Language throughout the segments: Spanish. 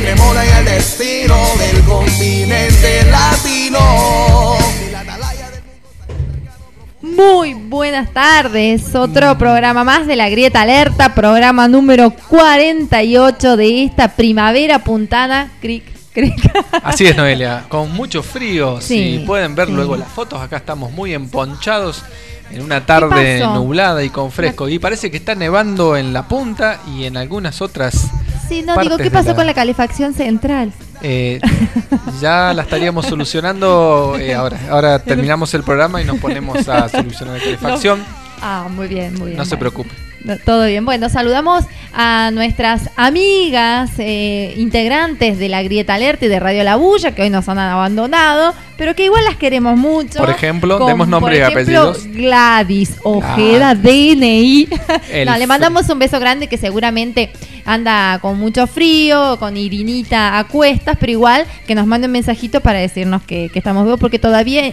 tiene moda en el destino del continente latino. Muy buenas tardes, otro programa más de La Grieta Alerta, programa número 48 de esta primavera puntana. Así es, Noelia, con mucho frío, sí, si pueden ver luego las fotos, acá estamos muy emponchados en una tarde nublada y con fresco, y parece que está nevando en la punta y en algunas otras. Sí, no, digo, ¿qué pasó con la calefacción central? Ya la estaríamos solucionando ahora terminamos el programa y nos ponemos a solucionar la calefacción. Muy bien, muy bien. No se preocupe. Todo bien. Bueno, saludamos a nuestras amigas integrantes de La Grieta Alerta y de Radio La Bulla, que hoy nos han abandonado, pero que igual las queremos mucho. Por ejemplo, demos nombre y apellidos. Gladys Ojeda, DNI. Le mandamos un beso grande, que seguramente anda con mucho frío, con Irinita a cuestas, pero igual que nos mande un mensajito para decirnos que estamos vivos, porque todavía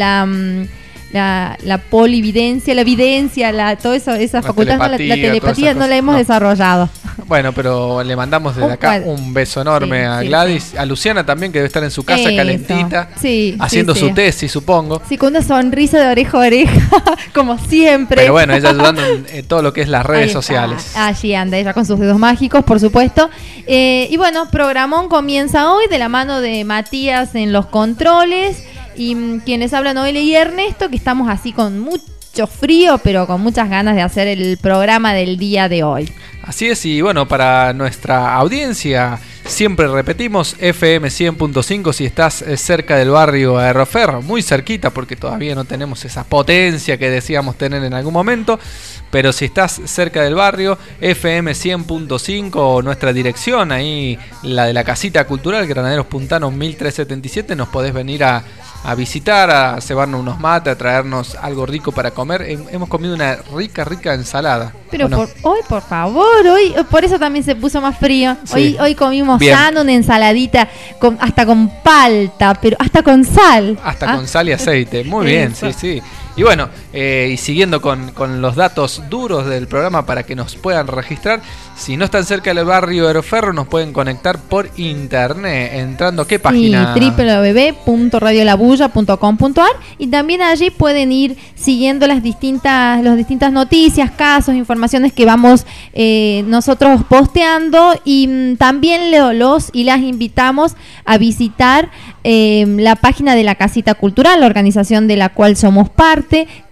la polividencia, la videncia, toda esa facultad, la telepatía no la hemos desarrollado. Bueno, pero le mandamos desde acá un beso enorme a Gladys, sí. A Luciana también, que debe estar en su casa calentita, haciendo su tesis, supongo. Sí, con una sonrisa de oreja a oreja, como siempre. Pero bueno, ella ayudando en todo lo que es las redes sociales. Allí anda ella con sus dedos mágicos, por supuesto. Y bueno, programón comienza hoy de la mano de Matías en los controles. Y quienes hablan, Noelia y Ernesto, que estamos así con mucho frío, pero con muchas ganas de hacer el programa del día de hoy. Así es, y bueno, para nuestra audiencia, siempre repetimos, FM 100.5 si estás cerca del barrio Aeroferro, muy cerquita, porque todavía no tenemos esa potencia que decíamos tener en algún momento, pero si estás cerca del barrio, FM 100.5, nuestra dirección, ahí la de la Casita Cultural, Granaderos Puntanos 1377, nos podés venir a visitar, a cebarnos unos mates, a traernos algo rico para comer. Hemos comido una rica ensalada. Pero no? Hoy, por favor, hoy por eso también se puso más frío. Sí. Hoy comimos sano, una ensaladita hasta con palta, pero hasta con sal. Hasta con sal y aceite. Muy bien, sí. Y bueno, y siguiendo con los datos duros del programa para que nos puedan registrar, si no están cerca del barrio Aeroferro, nos pueden conectar por internet, entrando ¿a qué página? www.radiolabulla.com.ar, y también allí pueden ir siguiendo las distintas noticias, casos, informaciones que vamos nosotros posteando, y también los y las invitamos a visitar la página de la Casita Cultural, la organización de la cual somos parte,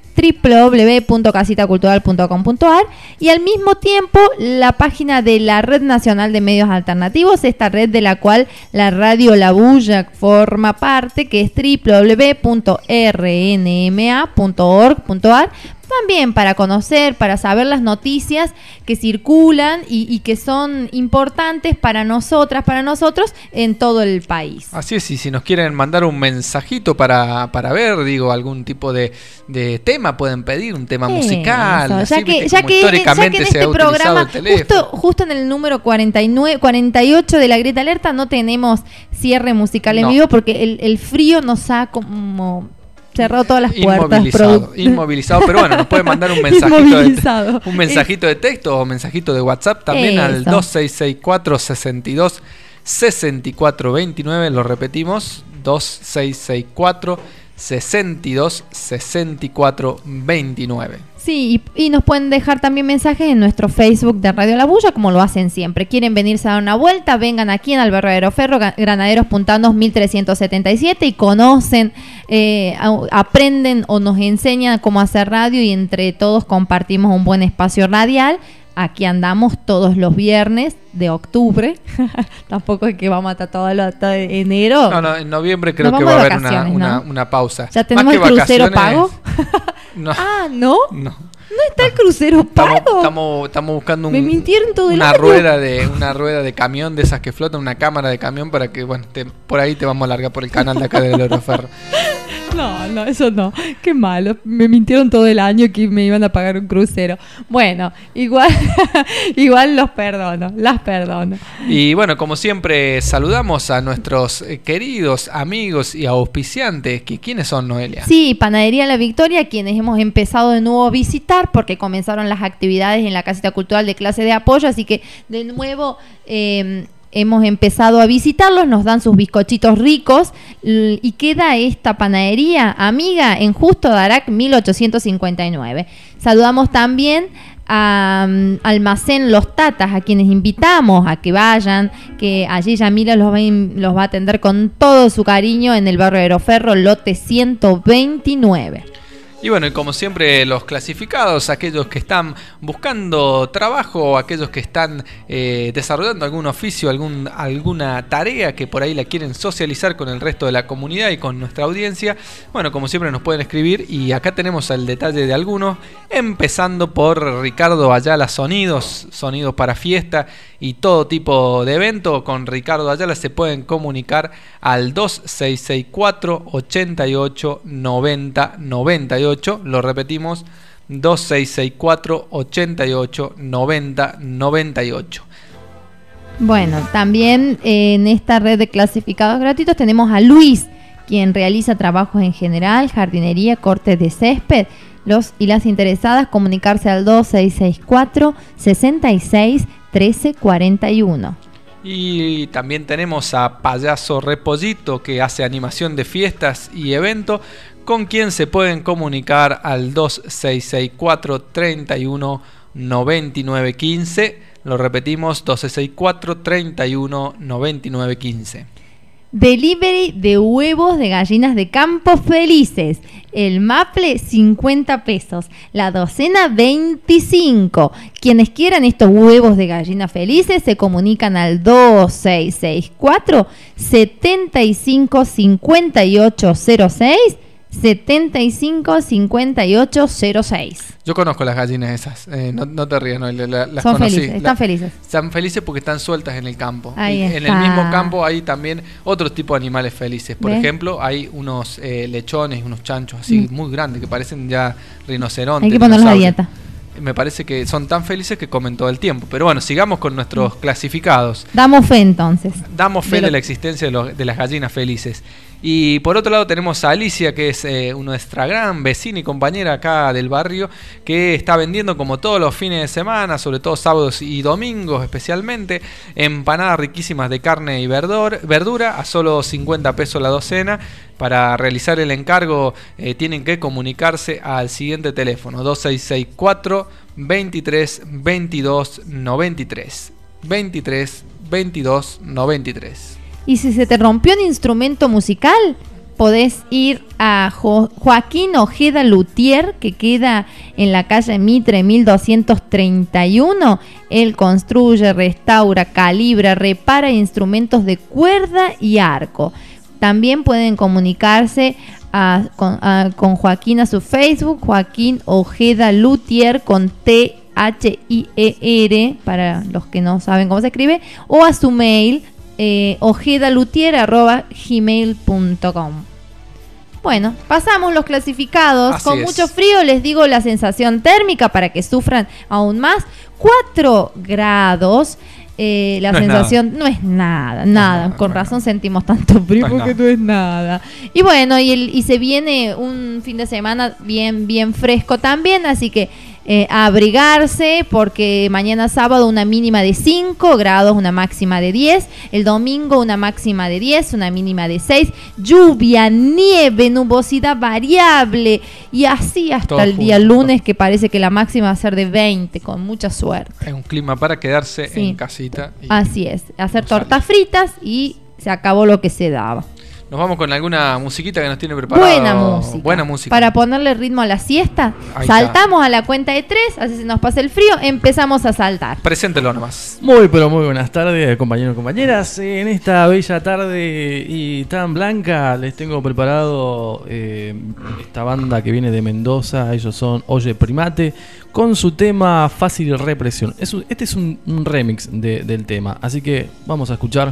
www.casitacultural.com.ar, y al mismo tiempo la página de la Red Nacional de Medios Alternativos, esta red de la cual la Radio La Bulla forma parte, que es www.rnma.org.ar, también para conocer, para saber las noticias que circulan y que son importantes para nosotros en todo el país. Así es, y si nos quieren mandar un mensajito para ver, algún tipo de tema, pueden pedir un tema musical. Así, ya que históricamente en este programa, justo en el número 48 de La Grieta Alerta, no tenemos cierre musical en vivo, porque el frío nos ha como cerrado todas las puertas. Inmovilizado, pero bueno, nos puede mandar un mensajito de texto o mensajito de WhatsApp también al 2664 62 64 29, lo repetimos, 2664 62 64 29. Sí, y nos pueden dejar también mensajes en nuestro Facebook de Radio La Bulla, como lo hacen siempre. Quieren venirse a dar una vuelta, vengan aquí en el barrio Aeroferro, Granaderos Puntanos 1377, y conocen, aprenden o nos enseñan cómo hacer radio, y entre todos compartimos un buen espacio radial. Aquí andamos todos los viernes de octubre. Tampoco es que vamos hasta todo enero. No, en noviembre creo que va a haber una pausa. ¿Ya tenemos el crucero pago? No. ¿No? No está el crucero pago. Estamos buscando me mintieron todo una rueda de camión, de esas que flotan, una cámara de camión, para que por ahí te vamos a largar por el canal de acá del Aeroferro. No, eso no. Qué malo. Me mintieron todo el año que me iban a pagar un crucero. Bueno, igual las perdono. Y bueno, como siempre, saludamos a nuestros queridos amigos y auspiciantes. ¿Quiénes son, Noelia? Sí, Panadería La Victoria, quienes hemos empezado de nuevo a visitar porque comenzaron las actividades en la Casita Cultural de clase de apoyo. Así que, de nuevo, hemos empezado a visitarlos, nos dan sus bizcochitos ricos y queda esta panadería amiga en Justo de Arac 1859. Saludamos también a Almacén Los Tatas, a quienes invitamos a que vayan, que allí Yamila los va a atender con todo su cariño en el barrio Aeroferro, lote 129. Y bueno, y como siempre, los clasificados, aquellos que están buscando trabajo, aquellos que están desarrollando algún oficio, alguna tarea que por ahí la quieren socializar con el resto de la comunidad y con nuestra audiencia, bueno, como siempre nos pueden escribir y acá tenemos el detalle de algunos, empezando por Ricardo Ayala Sonidos para fiesta y todo tipo de evento. Con Ricardo Ayala se pueden comunicar al 2664 88 90 98. Lo repetimos, 2664 88 90 98. Bueno, también en esta red de clasificados gratuitos tenemos a Luis, quien realiza trabajos en general, jardinería, cortes de césped. Los y las interesadas comunicarse al 2664 66 13 41. Y también tenemos a Payaso Repollito, que hace animación de fiestas y eventos, con quien se pueden comunicar al 2664 31 99 15. Lo repetimos, 2664 31 99 15. Delivery de huevos de gallinas de Campos Felices. El maple 50 pesos, la docena 25. Quienes quieran estos huevos de gallinas felices se comunican al 2664 75 58 06 75 58 06. Yo conozco las gallinas esas, no te rías, no, las son conocí. Felices, están felices. Están felices porque están sueltas en el campo. Ahí en está. el mismo campo hay también otro tipo de animales felices. Por ¿Ves? ejemplo, hay unos lechones, unos chanchos así muy grandes que parecen ya rinocerontes. Hay que ponerlos a dinosaurios. dieta. Me parece que son tan felices que comen todo el tiempo. Pero bueno, sigamos con nuestros clasificados. Damos fe entonces. Damos fe de la existencia de las gallinas felices. Y por otro lado tenemos a Alicia, que es nuestra gran vecina y compañera acá del barrio, que está vendiendo como todos los fines de semana, sobre todo sábados y domingos especialmente, empanadas riquísimas de carne y verdura a solo 50 pesos la docena. Para realizar el encargo tienen que comunicarse al siguiente teléfono, 2664 23 22 93. 23 22 93. Y si se te rompió un instrumento musical, podés ir a Joaquín Ojeda Luthier, que queda en la calle Mitre 1231. Él construye, restaura, calibra, repara instrumentos de cuerda y arco. También pueden comunicarse con Joaquín a su Facebook, Joaquín Ojeda Luthier con THIER, para los que no saben cómo se escribe, o a su mail, ojedaluthier@gmail.com. Bueno, pasamos los clasificados. Así con es. Mucho frío, les digo la sensación térmica para que sufran aún más. 4 grados. La no sensación no es nada. Con razón sentimos tanto frío porque no es nada. Y bueno, y se viene un fin de semana bien fresco también, así que abrigarse, porque mañana sábado una mínima de 5 grados, una máxima de 10, el domingo una máxima de 10, una mínima de 6, lluvia, nieve, nubosidad variable y así hasta todo el día lunes, que parece que la máxima va a ser de 20, con mucha suerte. Es un clima para quedarse en casita. Así es, hacer tortas fritas y se acabó lo que se daba. Nos vamos con alguna musiquita que nos tiene preparado. Buena música. Para ponerle ritmo a la siesta. Ahí saltamos a la cuenta de 3, así se nos pasa el frío, empezamos a saltar. Preséntelo nomás. Muy buenas tardes, compañeros y compañeras. En esta bella tarde y tan blanca les tengo preparado esta banda que viene de Mendoza. Ellos son Oye Primate, con su tema Fácil Represión. Este es un remix del tema, así que vamos a escuchar.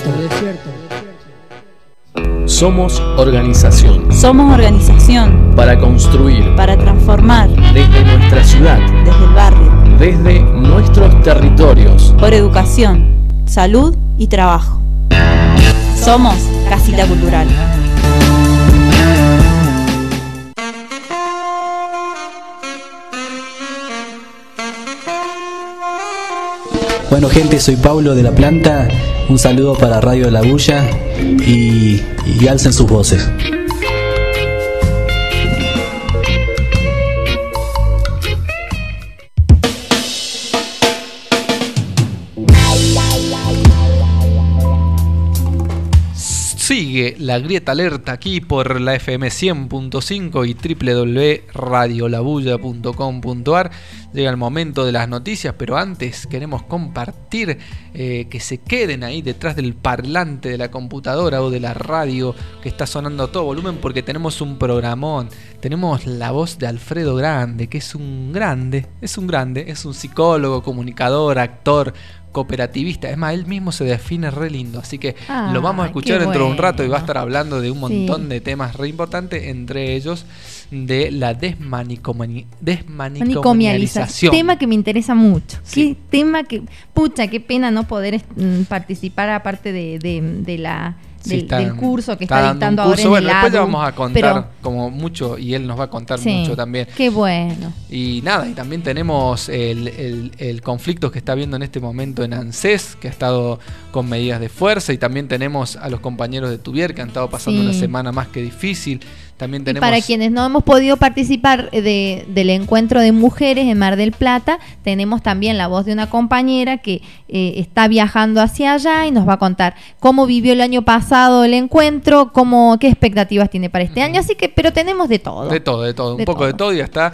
Somos organización. Somos organización. Para construir. Para transformar. Desde nuestra ciudad. Desde el barrio. Desde nuestros territorios. Por educación, salud y trabajo. Somos Casita Cultural. Bueno gente, soy Pablo de La Planta, un saludo para Radio La Bulla y alcen sus voces. Sigue la Grieta Alerta aquí por la FM 100.5 y www.radiolabulla.com.ar. Llega el momento de las noticias, pero antes queremos compartir que se queden ahí detrás del parlante de la computadora o de la radio que está sonando a todo volumen, porque tenemos un programón. Tenemos la voz de Alfredo Grande, que es un psicólogo, comunicador, actor, cooperativista. Es más, él mismo se define re lindo, así que lo vamos a escuchar dentro de un rato y va a estar hablando de un montón de temas re importantes, entre ellos de la desmanicomialización. Tema que me interesa mucho. Sí. Qué tema que, pucha, qué pena no poder participar aparte del curso que está dictando ahora en el después ya vamos a contar como mucho, y él nos va a contar mucho también. Qué bueno. Y nada, y también tenemos el conflicto que está habiendo en este momento en ANSES, que ha estado con medidas de fuerza, y también tenemos a los compañeros de Tuvier, que han estado pasando una semana más que difícil. También tenemos... Y para quienes no hemos podido participar del encuentro de mujeres en Mar del Plata, tenemos también la voz de una compañera que está viajando hacia allá y nos va a contar cómo vivió el año pasado el encuentro, qué expectativas tiene para este año, así que, pero tenemos de todo. De todo, un poco de todo, y hasta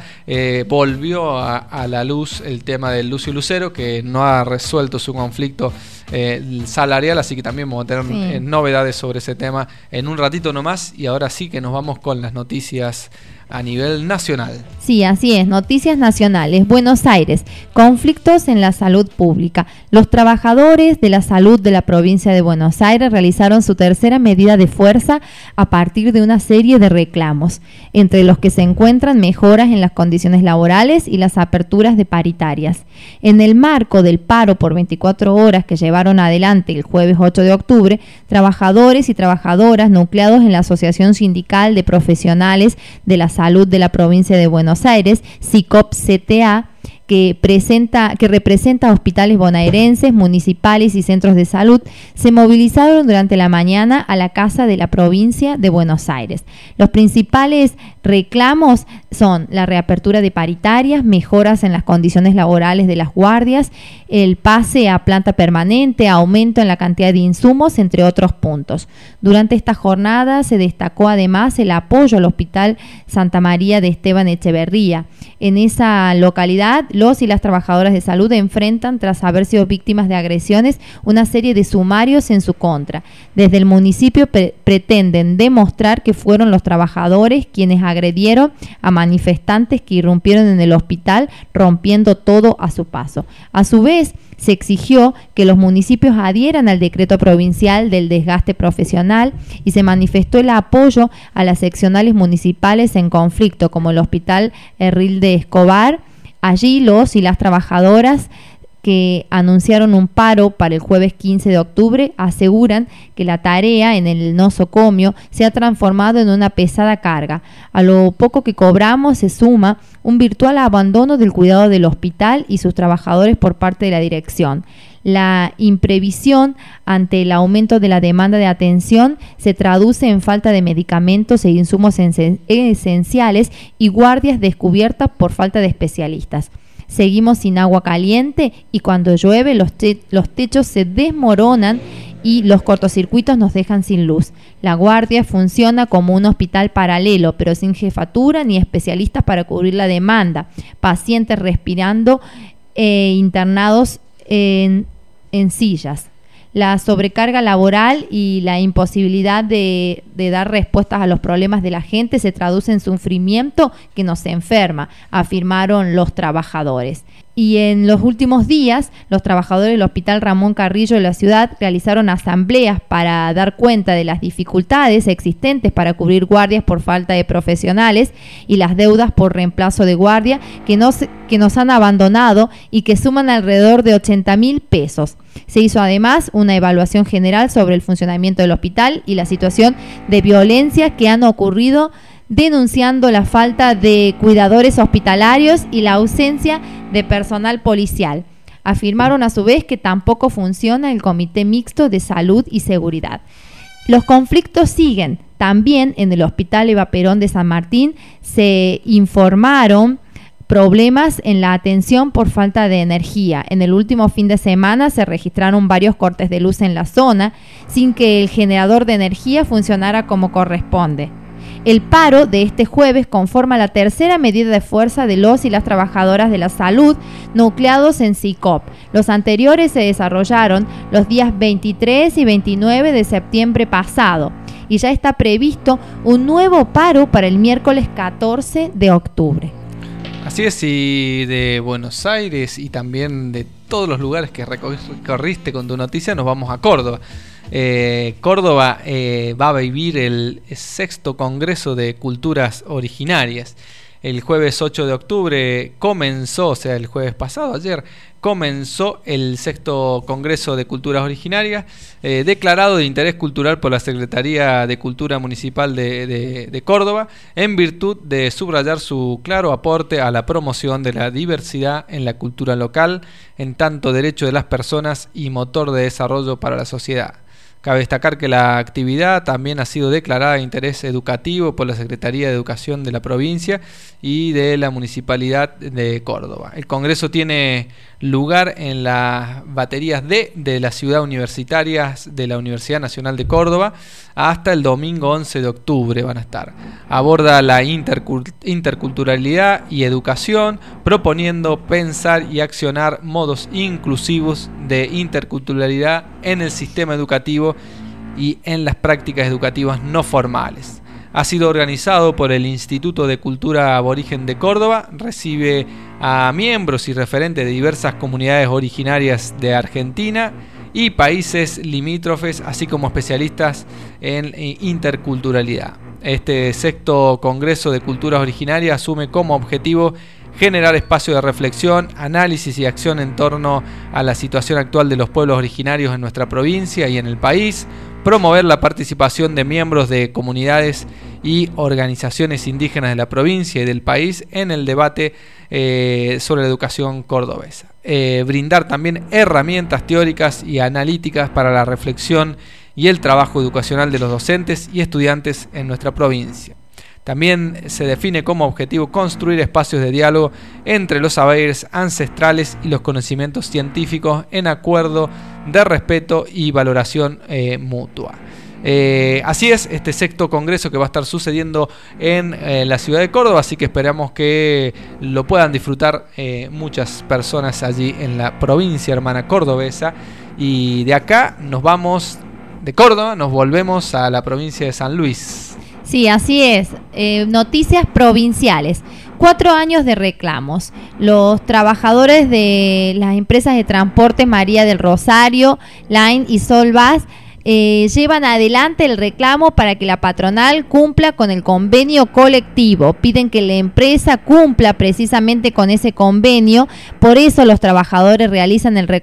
volvió a la luz el tema del Lucio Lucero, que no ha resuelto su conflicto salarial, así que también vamos a tener novedades sobre ese tema en un ratito nomás, y ahora sí que nos vamos con las noticias a nivel nacional. Sí, así es, noticias nacionales. Buenos Aires, conflictos en la salud pública. Los trabajadores de la salud de la provincia de Buenos Aires realizaron su tercera medida de fuerza a partir de una serie de reclamos, entre los que se encuentran mejoras en las condiciones laborales y las aperturas de paritarias. En el marco del paro por 24 horas que llevaron adelante el jueves 8 de octubre, trabajadores y trabajadoras nucleados en la Asociación Sindical de Profesionales de la Salud de la provincia de Buenos Aires, SICOP-CTA, que representa hospitales bonaerenses, municipales y centros de salud, se movilizaron durante la mañana a la Casa de la Provincia de Buenos Aires. Los principales reclamos son la reapertura de paritarias, mejoras en las condiciones laborales de las guardias, el pase a planta permanente, aumento en la cantidad de insumos, entre otros puntos. Durante esta jornada se destacó además el apoyo al Hospital Santa María de Esteban Echeverría. En esa localidad, los y las trabajadoras de salud enfrentan, tras haber sido víctimas de agresiones, una serie de sumarios en su contra. Desde el municipio pretenden demostrar que fueron los trabajadores quienes agredieron a manifestantes que irrumpieron en el hospital, rompiendo todo a su paso. A su vez, se exigió que los municipios adhieran al decreto provincial del desgaste profesional y se manifestó el apoyo a las seccionales municipales en conflicto, como el Hospital Herrilde Escobar. Allí los y las trabajadoras que anunciaron un paro para el jueves 15 de octubre aseguran que la tarea en el nosocomio se ha transformado en una pesada carga. A lo poco que cobramos se suma un virtual abandono del cuidado del hospital y sus trabajadores por parte de la dirección. La imprevisión ante el aumento de la demanda de atención se traduce en falta de medicamentos e insumos esenciales y guardias descubiertas por falta de especialistas. Seguimos sin agua caliente y cuando llueve los techos se desmoronan y los cortocircuitos nos dejan sin luz. La guardia funciona como un hospital paralelo, pero sin jefatura ni especialistas para cubrir la demanda. Pacientes respirando internados en sillas. La sobrecarga laboral y la imposibilidad de dar respuestas a los problemas de la gente se traduce en sufrimiento que nos enferma, afirmaron los trabajadores. Y en los últimos días, los trabajadores del Hospital Ramón Carrillo de la ciudad realizaron asambleas para dar cuenta de las dificultades existentes para cubrir guardias por falta de profesionales y las deudas por reemplazo de guardia que nos han abandonado y que suman alrededor de 80.000 pesos. Se hizo además una evaluación general sobre el funcionamiento del hospital y la situación de violencia que han ocurrido, denunciando la falta de cuidadores hospitalarios y la ausencia de personal policial. Afirmaron a su vez que tampoco funciona el Comité Mixto de Salud y Seguridad. Los conflictos siguen. También en el Hospital Eva Perón de San Martín se informaron problemas en la atención por falta de energía. En el último fin de semana se registraron varios cortes de luz en la zona sin que el generador de energía funcionara como corresponde. El paro de este jueves conforma la tercera medida de fuerza de los y las trabajadoras de la salud nucleados en SICOP. Los anteriores se desarrollaron los días 23 y 29 de septiembre pasado y ya está previsto un nuevo paro para el miércoles 14 de octubre. Así es, y de Buenos Aires y también de todos los lugares que recorriste con tu noticia, nos vamos a Córdoba. Córdoba va a vivir el 6º Congreso de Culturas Originarias. El jueves 8 de octubre comenzó, o sea, el jueves pasado, ayer, comenzó el 6º Congreso de Culturas Originarias, declarado de interés cultural por la Secretaría de Cultura Municipal de Córdoba, en virtud de subrayar su claro aporte a la promoción de la diversidad en la cultura local, en tanto derecho de las personas y motor de desarrollo para la sociedad. Cabe destacar que la actividad también ha sido declarada de interés educativo por la Secretaría de Educación de la provincia y de la Municipalidad de Córdoba. El Congreso tiene lugar en las baterías D de la Ciudad Universitaria de la Universidad Nacional de Córdoba hasta el domingo 11 de octubre van a estar. Aborda la interculturalidad y educación, proponiendo pensar y accionar modos inclusivos de interculturalidad en el sistema educativo y en las prácticas educativas no formales. Ha sido organizado por el Instituto de Cultura Aborigen de Córdoba, recibe a miembros y referentes de diversas comunidades originarias de Argentina y países limítrofes, así como especialistas en interculturalidad. Este 6º Congreso de Culturas Originarias asume como objetivo generar espacio de reflexión, análisis y acción en torno a la situación actual de los pueblos originarios en nuestra provincia y en el país, promover la participación de miembros de comunidades y organizaciones indígenas de la provincia y del país en el debate sobre la educación cordobesa. Brindar también herramientas teóricas y analíticas para la reflexión y el trabajo educacional de los docentes y estudiantes en nuestra provincia. También se define como objetivo construir espacios de diálogo entre los saberes ancestrales y los conocimientos científicos en acuerdo de respeto y valoración mutua. Así es, este 6º Congreso que va a estar sucediendo en la ciudad de Córdoba, así que esperamos que lo puedan disfrutar muchas personas allí en la provincia hermana cordobesa. Y de acá nos vamos, de Córdoba, nos volvemos a la provincia de San Luis. Sí, así es. Noticias provinciales. 4 años de reclamos. Los trabajadores de las empresas de transporte María del Rosario, Line y Solvas llevan adelante el reclamo para que la patronal cumpla con el convenio colectivo. Piden que la empresa cumpla precisamente con ese convenio. Por eso los trabajadores realizan el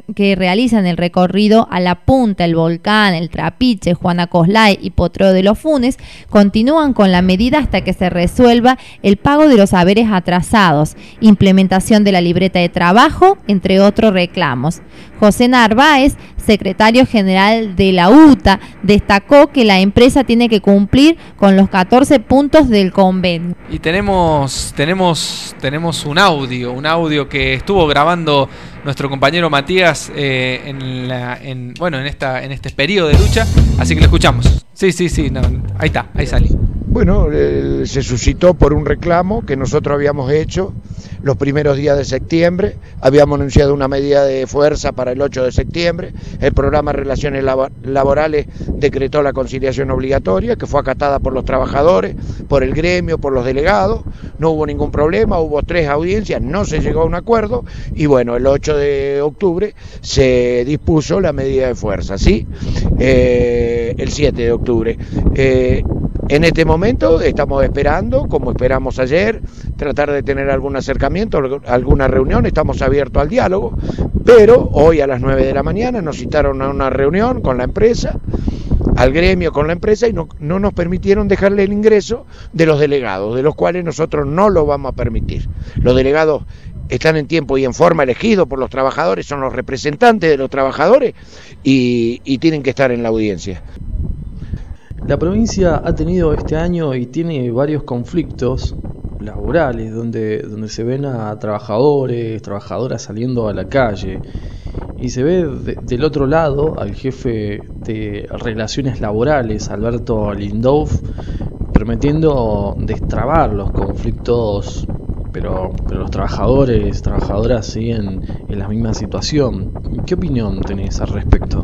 recorrido a La Punta, El Volcán, El Trapiche, Juana Coslay y Potrero de los Funes. Continúan con la medida hasta que se resuelva el pago de los haberes atrasados, implementación de la libreta de trabajo, entre otros reclamos. José Narváez, secretario general de la UTA, destacó que la empresa tiene que cumplir con los 14 puntos del convenio. Y tenemos un audio que estuvo grabando nuestro compañero Matías en este periodo de lucha, así que lo escuchamos. Sí, ahí sale. Bueno, se suscitó por un reclamo que nosotros habíamos hecho los primeros días de septiembre, habíamos anunciado una medida de fuerza para el 8 de septiembre, el programa de relaciones laborales decretó la conciliación obligatoria, que fue acatada por los trabajadores, por el gremio, por los delegados, no hubo ningún problema, hubo 3 audiencias, no se llegó a un acuerdo, y bueno, el 8 de octubre se dispuso la medida de fuerza, ¿sí? El 7 de octubre. En este momento estamos esperando, como esperamos ayer, tratar de tener algún acercamiento, alguna reunión, estamos abiertos al diálogo, pero hoy a las 9 de la mañana nos citaron a una reunión con la empresa, al gremio con la empresa, y no nos permitieron dejarle el ingreso de los delegados, de los cuales nosotros no lo vamos a permitir. Los delegados están en tiempo y en forma elegidos por los trabajadores, son los representantes de los trabajadores y tienen que estar en la audiencia. La provincia ha tenido este año y tiene varios conflictos laborales donde se ven a trabajadores, trabajadoras saliendo a la calle, y se ve del otro lado al jefe de Relaciones Laborales, Alberto Lindolf, prometiendo destrabar los conflictos, pero los trabajadores, trabajadoras siguen en la misma situación. ¿Qué opinión tenés al respecto?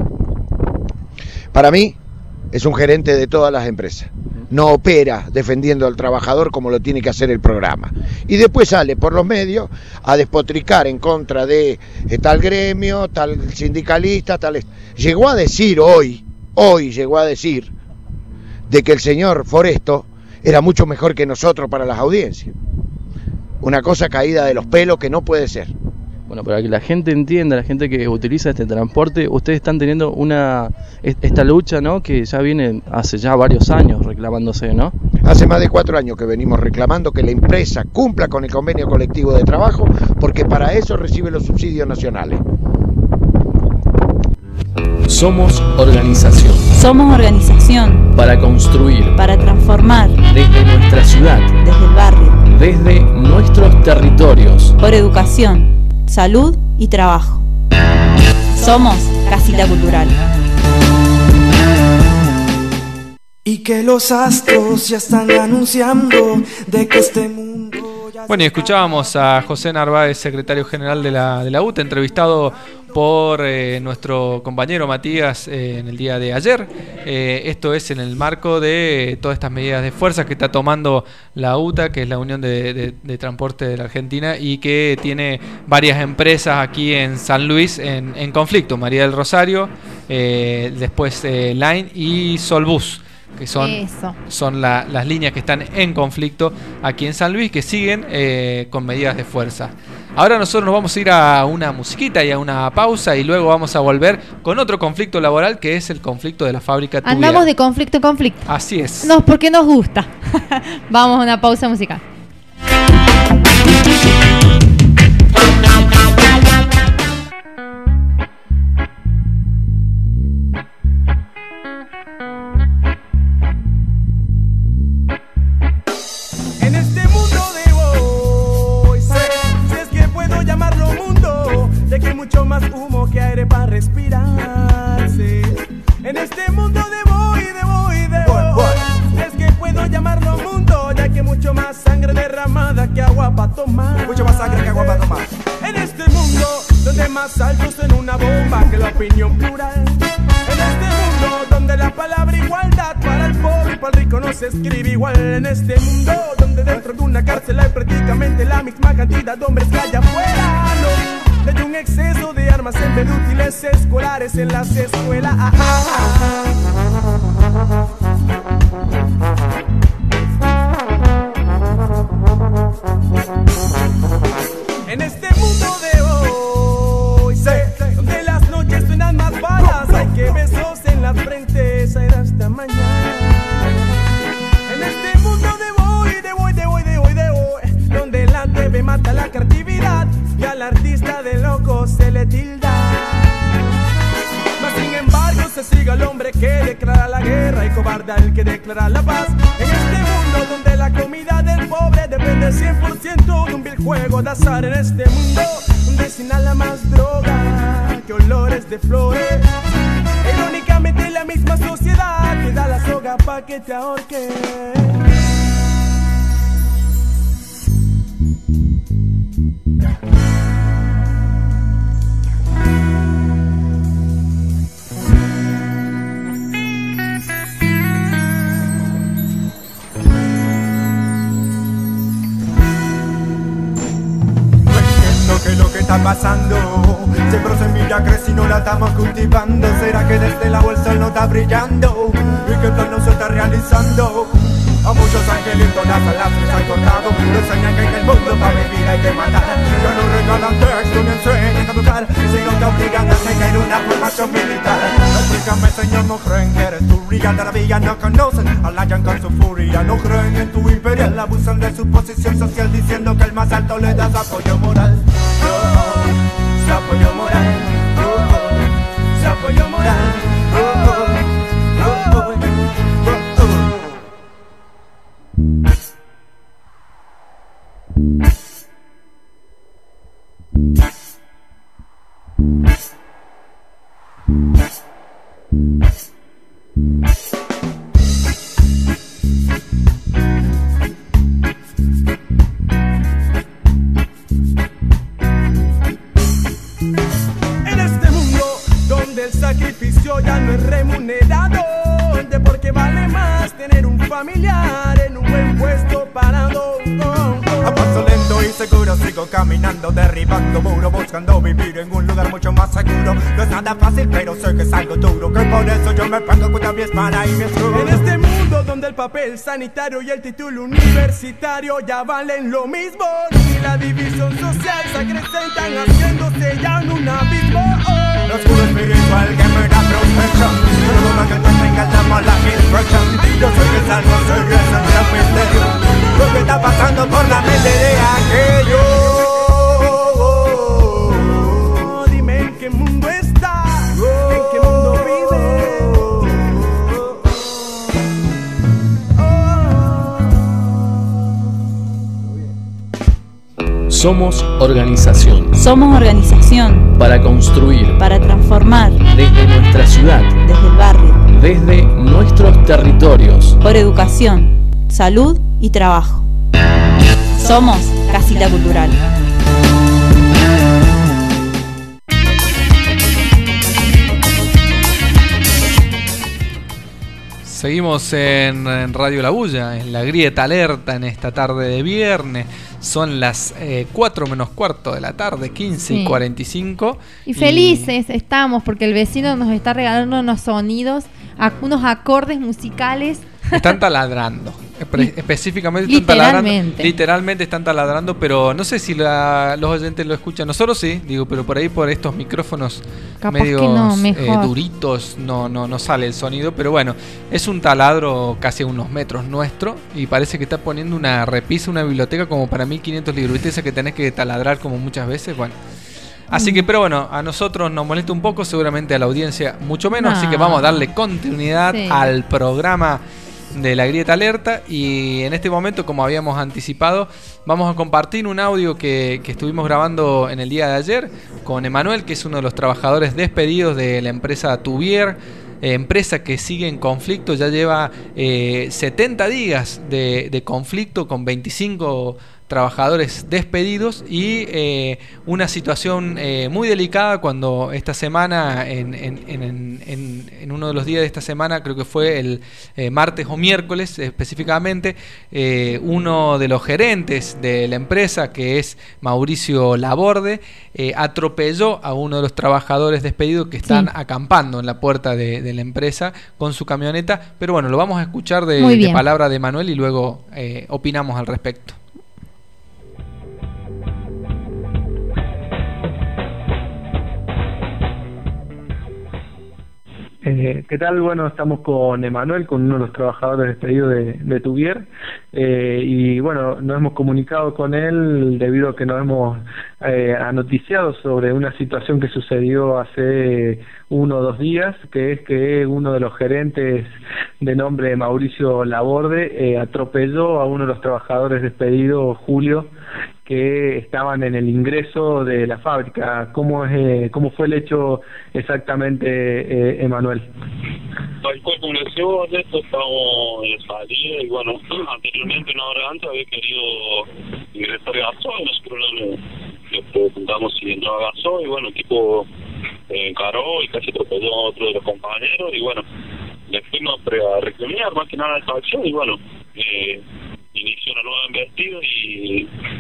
Para mí es un gerente de todas las empresas, no opera defendiendo al trabajador como lo tiene que hacer el programa, y después sale por los medios a despotricar en contra de tal gremio, tal sindicalista, tal... Llegó a decir hoy llegó a decir de que el señor Foresto era mucho mejor que nosotros para las audiencias. Una cosa caída de los pelos que no puede ser. Bueno, para que la gente entienda, la gente que utiliza este transporte, ustedes están teniendo esta lucha, ¿no? Que ya viene hace ya varios años reclamándose, ¿no? Hace más de 4 años que venimos reclamando que la empresa cumpla con el convenio colectivo de trabajo, porque para eso recibe los subsidios nacionales. Somos organización. Somos organización. Para construir. Para transformar. Desde nuestra ciudad. Desde el barrio. Desde nuestros territorios. Por educación, salud y trabajo. Somos Casita Cultural. Y que los astros ya están anunciando de que este mundo... Bueno, y escuchábamos a José Narváez, secretario general de la UTA, entrevistado por nuestro compañero Matías en el día de ayer. Esto es en el marco de todas estas medidas de fuerza que está tomando la UTA, que es la Unión de Transporte de la Argentina, y que tiene varias empresas aquí en San Luis en conflicto. María del Rosario, después Line y Solbus, que son las líneas que están en conflicto aquí en San Luis, que siguen con medidas de fuerza. Ahora nosotros nos vamos a ir a una musiquita y a una pausa, y luego vamos a volver con otro conflicto laboral, que es el conflicto de la fábrica tuviera. Andamos de conflicto en conflicto. Así es. No, porque nos gusta. Vamos a una pausa musical. Mucho más humo que aire para respirarse. En este mundo debo. Es que puedo llamarlo mundo, ya que mucho más sangre derramada que agua para tomar. Mucho más sangre que agua para tomar. En este mundo donde más alto suena una bomba que la opinión plural. En este mundo donde la palabra igualdad para el pobre y para el rico no se escribe igual. En este mundo donde dentro de una cárcel hay prácticamente la misma cantidad de hombres que allá afuera. No. Hay un exceso de armas en vez de útiles escolares en las escuelas. En este mundo de hoy, donde las noches suenan más balas, hay que besos en las frentes a ir hasta mañana. En este mundo de hoy, donde la TV mata la creatividad y al artista de loco se le tilda. Mas sin embargo se sigue al hombre que declara la guerra y cobarde al que declara la paz. En este mundo donde la comida del pobre depende 100% de un vil juego de azar. En este mundo donde se inhala más droga que olores de flores. Irónicamente la misma sociedad que da la soga pa' que te ahorque. está pasando. Siempre semilla crece y no la estamos cultivando. ¿Será que desde la bolsa no está brillando? Y que el plan no se está realizando. A muchos angelitos las alas les han cortado. Les enseñan que en el mundo para vivir hay que matar. Ya no regalan texto ni enseñan a educar, sino te obligan a seguir una formación militar. Explícame, señor, no creen que eres tu real. Todavía no conocen, alayan con su furia. No creen en tu imperial, abusan de su posición social, diciendo que el más alto le das apoyo moral. Su apoyo moral. Su apoyo moral. En este mundo donde el sacrificio ya no es remunerado, de porque vale más tener un familiar en un buen puesto parado. A paso lento y seguro sigo caminando, derribando muro, buscando vivir en un lugar mucho más seguro. No es nada fácil, pero sé que es algo duro, que por eso yo me pongo contra mi espada y mi escudo. En este mundo donde el papel sanitario y el título universitario ya valen lo mismo, y la división social se acrecentan haciéndose ya en un abismo. No es un espiritual que me da protección, pero como que tú tengas la mala impresión. Yo soy que salvo, soy que es el gran misterio, lo que está pasando por la mente de aquello. Dime en qué mundo estás, en qué mundo vives. Somos organización. Somos organización. Para construir. Para transformar. Desde nuestra ciudad. Desde el barrio. Desde nuestros territorios. Por educación, salud y trabajo. Somos Casita Cultural. Seguimos en Radio La Bulla, en la Grieta Alerta, en esta tarde de viernes. Son las 4 menos cuarto de la tarde, 15:45. Y felices estamos porque el vecino nos está regalando unos sonidos, unos acordes musicales. Están taladrando. Específicamente literalmente están taladrando, pero no sé si los oyentes lo escuchan. Nosotros sí, digo, pero por ahí por estos micrófonos capaz medios duritos no sale el sonido, pero bueno, es un taladro casi a unos metros nuestro y parece que está poniendo una repisa, una biblioteca como para 1500 libros, ¿viste? Esa que tenés que taladrar como muchas veces, bueno. Así que, pero bueno, a nosotros nos molesta un poco, seguramente a la audiencia mucho menos, así que vamos a darle continuidad al programa de la Grieta Alerta. Y en este momento, como habíamos anticipado, vamos a compartir un audio que estuvimos grabando en el día de ayer con Emanuel, que es uno de los trabajadores despedidos de la empresa Tuvier, empresa que sigue en conflicto, ya lleva 70 días de conflicto con 25 trabajadores despedidos y una situación muy delicada cuando esta semana, en uno de los días de esta semana, creo que fue el martes o miércoles específicamente, uno de los gerentes de la empresa, que es Mauricio Laborde, atropelló a uno de los trabajadores despedidos que están acampando en la puerta de la empresa con su camioneta. Pero bueno, lo vamos a escuchar de palabra de Manuel y luego opinamos al respecto. ¿Qué tal? Bueno, estamos con Emanuel, con uno de los trabajadores despedidos de Tuvier, y bueno, nos hemos comunicado con él debido a que nos hemos anoticiado sobre una situación que sucedió hace 1 o 2 días, que es que uno de los gerentes de nombre Mauricio Laborde atropelló a uno de los trabajadores despedidos, Julio, que estaban en el ingreso de la fábrica. ¿Cómo fue el hecho exactamente, Emanuel? Tal cual como le decía vos, esto estábamos en salida y bueno, anteriormente, una hora antes, había querido ingresar gasoil. Nosotros le preguntamos si entraba gasoil y bueno, el tipo encaró y casi atropelló a otro de los compañeros y bueno, le fuimos a reclamar más que nada esta acción y bueno, inició una nueva embestida y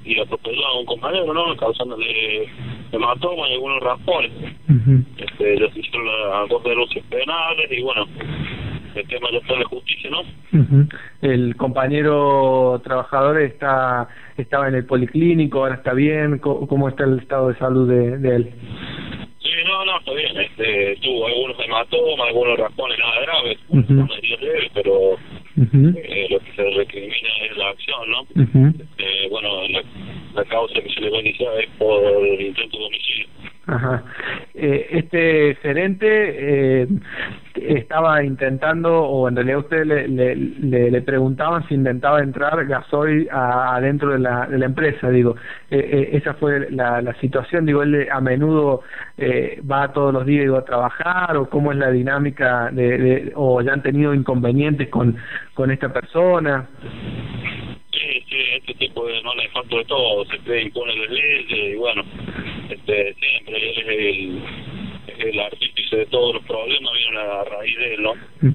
y atropelló a un compañero, ¿no? Causándole hematoma y algunos raspones. Les hicieron las 2 denuncias penales y bueno, el tema ya está en la justicia, ¿no? El compañero trabajador estaba en el policlínico, ahora está bien. ¿Cómo está el estado de salud de él? Sí, no, está bien. Tuvo algunos hematomas, algunos raspones, nada graves, medidas leves, pero lo que se recrimina es la acción, ¿no? Bueno, la causa que se le va a iniciar es por el intento de homicidio. Ajá. Este gerente estaba intentando, o en realidad ustedes le preguntaban si intentaba entrar gasoil adentro de la empresa, digo, esa fue la situación, digo, él a menudo va todos los días a trabajar, o cómo es la dinámica o ya han tenido inconvenientes con esta persona. Sí, este tipo de no le falta de todo, se cree impone las leyes y bueno, siempre él es el artífice de todos los problemas, viene a raíz de él, ¿no?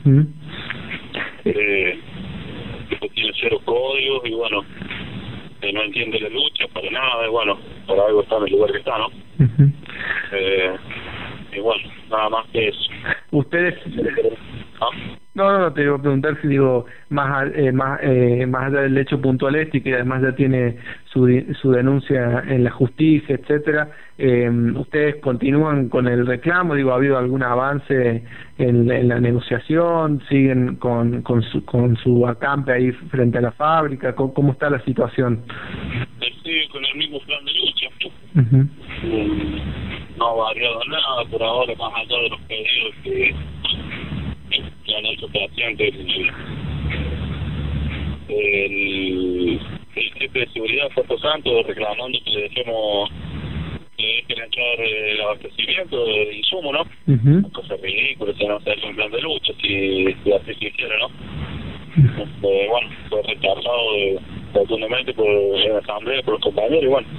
Tiene 0 códigos y bueno, no entiende la lucha para nada y bueno, por algo está en el lugar que está, ¿no? Y bueno, nada más que eso. ¿Ustedes? No, te iba a preguntar si digo, más allá del hecho puntual y que además ya tiene su denuncia en la justicia, etcétera, ¿ustedes continúan con el reclamo? Digo, ¿ha habido algún avance en la negociación? ¿Siguen con su acampe ahí frente a la fábrica? ¿Cómo está la situación? Sí, con el mismo plan de lucha. No ha variado nada por ahora, más allá de los pedidos que han hecho pacientes. El jefe de seguridad, Puerto Santo, reclamando que le dejemos que entrar el abastecimiento de insumo, ¿no? Una cosa ridícula, si no se hace un plan de lucha, si así se hiciera, ¿no? Bueno, fue rechazado rotundamente por la asamblea, por los compañeros, y bueno.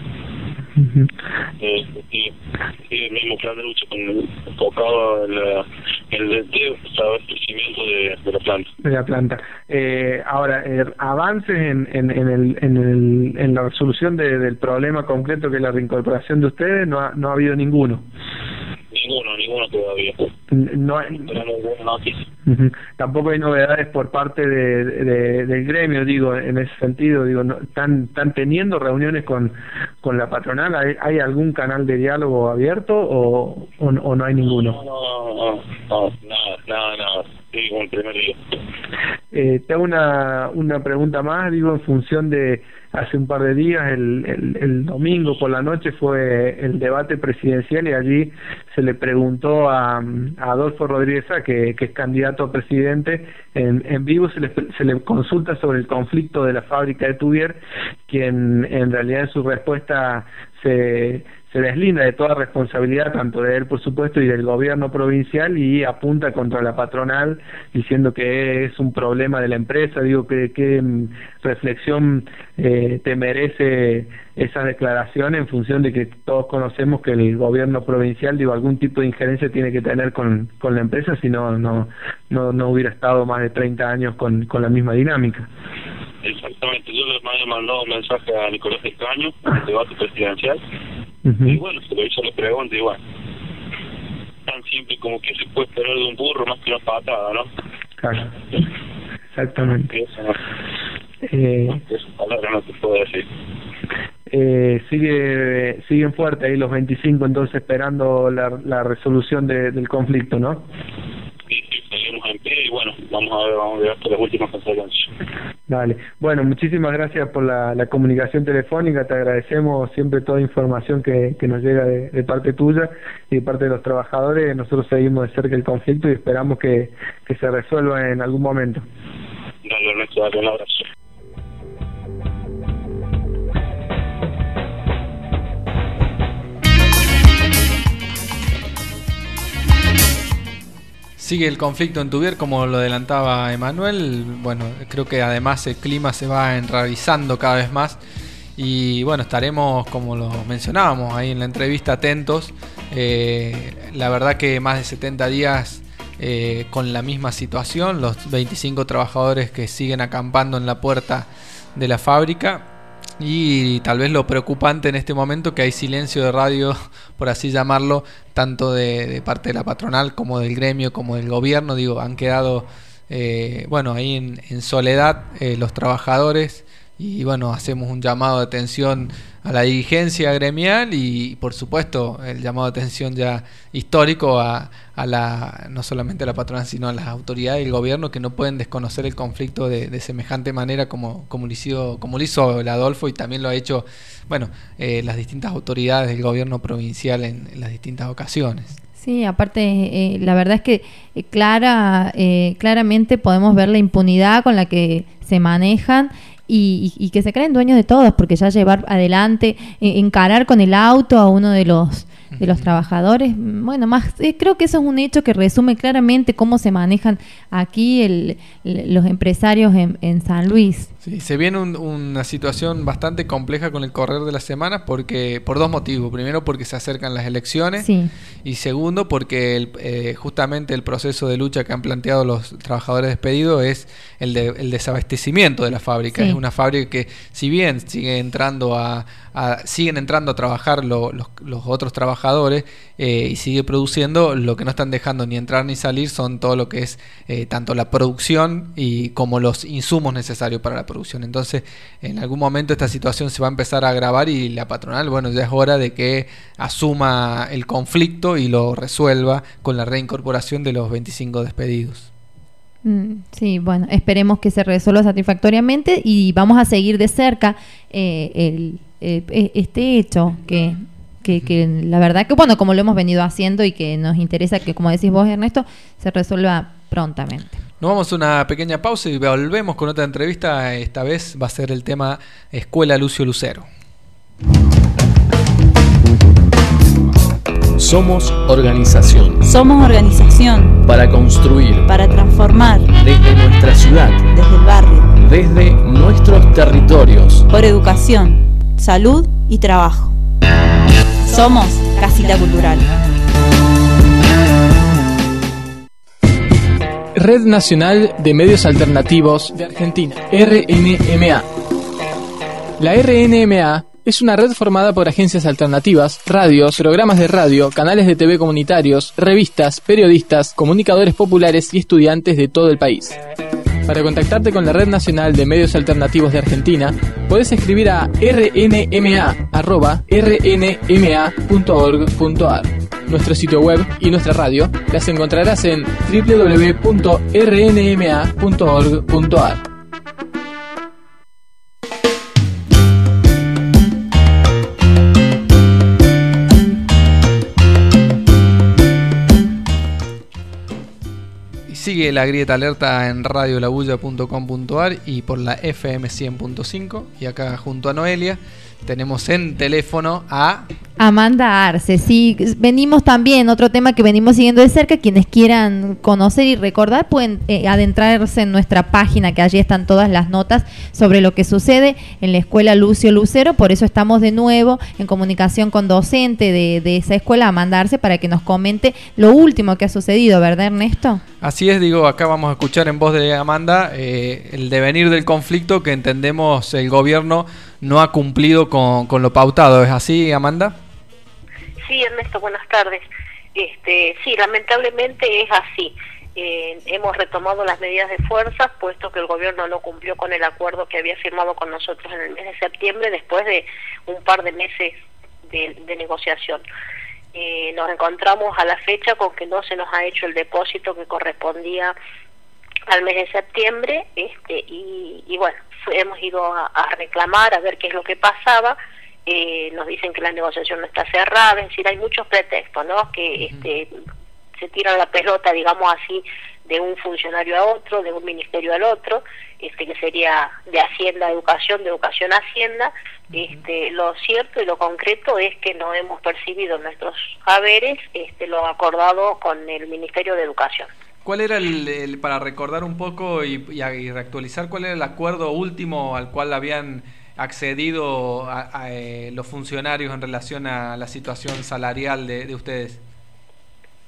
Sí, el mismo plan de lucha enfocado en el abastecimiento de la planta. De la planta. Ahora, avances en la resolución del problema concreto que es la reincorporación de ustedes, no ha habido ninguno. Ninguno todavía. No hay ninguna noticia. Tampoco hay novedades por parte del gremio, digo, en ese sentido, digo, ¿están teniendo reuniones con la patronal? ¿Hay algún canal de diálogo abierto o no hay ninguno? No, nada. Sí, como el primer día. Te hago una pregunta más, digo, en función de hace un par de días, el domingo por la noche fue el debate presidencial y allí se le preguntó a Adolfo Rodríguez Sá, que es candidato a presidente, en vivo se le consulta sobre el conflicto de la fábrica de Tuvier, quien en realidad en su respuesta se deslinda de toda responsabilidad, tanto de él por supuesto y del gobierno provincial, y apunta contra la patronal diciendo que es un problema de la empresa. Digo, ¿qué reflexión te merece esa declaración en función de que todos conocemos que el gobierno provincial, digo, algún tipo de injerencia tiene que tener con la empresa, si no hubiera estado más de 30 años con la misma dinámica? Exactamente, yo le había mandado un mensaje a Nicolás del Caño en el debate presidencial y bueno, se lo hizo la pregunta y bueno, tan simple como que se puede esperar de un burro más que una patada, ¿no? Claro, exactamente. Esa palabra no te puedo decir. Siguen fuerte ahí los 25 entonces esperando la resolución del conflicto, ¿no? Sí, seguimos en pie y bueno, vamos a ver hasta las últimas consecuencias. Dale. Bueno, muchísimas gracias por la comunicación telefónica, te agradecemos siempre toda información que nos llega de parte tuya y de parte de los trabajadores. Nosotros seguimos de cerca el conflicto y esperamos que se resuelva en algún momento. Dale, Ernesto, dale un abrazo. Sigue el conflicto en Tuvier, como lo adelantaba Emanuel. Bueno, creo que además el clima se va enraizando cada vez más. Y bueno, estaremos, como lo mencionábamos ahí en la entrevista, atentos. La verdad que más de 70 días con la misma situación. Los 25 trabajadores que siguen acampando en la puerta de la fábrica. Y tal vez lo preocupante en este momento, que hay silencio de radio, por así llamarlo, tanto de parte de la patronal como del gremio, como del gobierno. Digo, han quedado ahí en soledad los trabajadores. Y bueno, hacemos un llamado de atención a la dirigencia gremial y por supuesto el llamado de atención ya histórico a no solamente a la patronal, sino a las autoridades y el gobierno, que no pueden desconocer el conflicto de semejante manera como lo hizo el Adolfo, y también lo ha hecho las distintas autoridades del gobierno provincial en las distintas ocasiones. Sí, aparte la verdad es que claramente podemos ver la impunidad con la que se manejan y que se creen dueños de todos, porque ya llevar adelante, encarar con el auto a uno de los trabajadores, creo que eso es un hecho que resume claramente cómo se manejan aquí los empresarios en San Luis. Sí, se viene una situación bastante compleja con el correr de las semanas, por dos motivos. Primero, porque se acercan las elecciones, sí. Y segundo, porque justamente el proceso de lucha que han planteado los trabajadores despedidos es el desabastecimiento de la fábrica. Sí. Es una fábrica que, si bien siguen entrando a trabajar los otros trabajadores y sigue produciendo, lo que no están dejando ni entrar ni salir son todo lo que es tanto la producción y como los insumos necesarios para la producción. Entonces, en algún momento esta situación se va a empezar a agravar y la patronal, ya es hora de que asuma el conflicto y lo resuelva con la reincorporación de los 25 despedidos. Sí, esperemos que se resuelva satisfactoriamente y vamos a seguir de cerca este hecho que la verdad que como lo hemos venido haciendo y que nos interesa que, como decís vos, Ernesto, se resuelva prontamente. Nos vamos a una pequeña pausa y volvemos con otra entrevista. Esta vez va a ser el tema Escuela Lucio Lucero. Somos organización. Somos organización. Para construir. Para transformar. Desde nuestra ciudad. Desde el barrio. Desde nuestros territorios. Por educación, salud y trabajo. Somos Casita Cultural. Red Nacional de Medios Alternativos de Argentina, RNMA. La RNMA es una red formada por agencias alternativas, radios, programas de radio, canales de TV comunitarios, revistas, periodistas, comunicadores populares y estudiantes de todo el país. Para contactarte con la Red Nacional de Medios Alternativos de Argentina, podés escribir a rnma@rnma.org.ar. Nuestro sitio web y nuestra radio las encontrarás en www.rnma.org.ar. Sigue la grieta alerta en radiolabulla.com.ar y por la FM 100.5. Y acá junto a Noelia tenemos en teléfono a Amanda Arce. Sí, venimos también, otro tema que venimos siguiendo de cerca. Quienes quieran conocer y recordar pueden adentrarse en nuestra página, que allí están todas las notas sobre lo que sucede en la escuela Lucio Lucero. Por eso estamos de nuevo en comunicación con docente de esa escuela, Amanda Arce, para que nos comente lo último que ha sucedido, ¿verdad, Ernesto? Así es, acá vamos a escuchar en voz de Amanda el devenir del conflicto que entendemos el gobierno no ha cumplido con lo pautado. ¿Es así, Amanda? Sí, Ernesto, buenas tardes. Sí, lamentablemente es así. Hemos retomado las medidas de fuerza, puesto que el gobierno no cumplió con el acuerdo que había firmado con nosotros en el mes de septiembre, después de un par de meses de negociación. Nos encontramos a la fecha con que no se nos ha hecho el depósito que correspondía al mes de septiembre, y bueno, hemos ido a reclamar, a ver qué es lo que pasaba. Nos dicen que la negociación no está cerrada, es decir, hay muchos pretextos, ¿no? Que se tira la pelota, digamos así, de un funcionario a otro, de un ministerio al otro, que sería de Hacienda a Educación, de Educación a Hacienda. Lo cierto y lo concreto es que no hemos percibido nuestros haberes lo acordado con el Ministerio de Educación. ¿Cuál era para recordar un poco y reactualizar, cuál era el acuerdo último al cual habían accedido a los funcionarios en relación a la situación salarial de ustedes?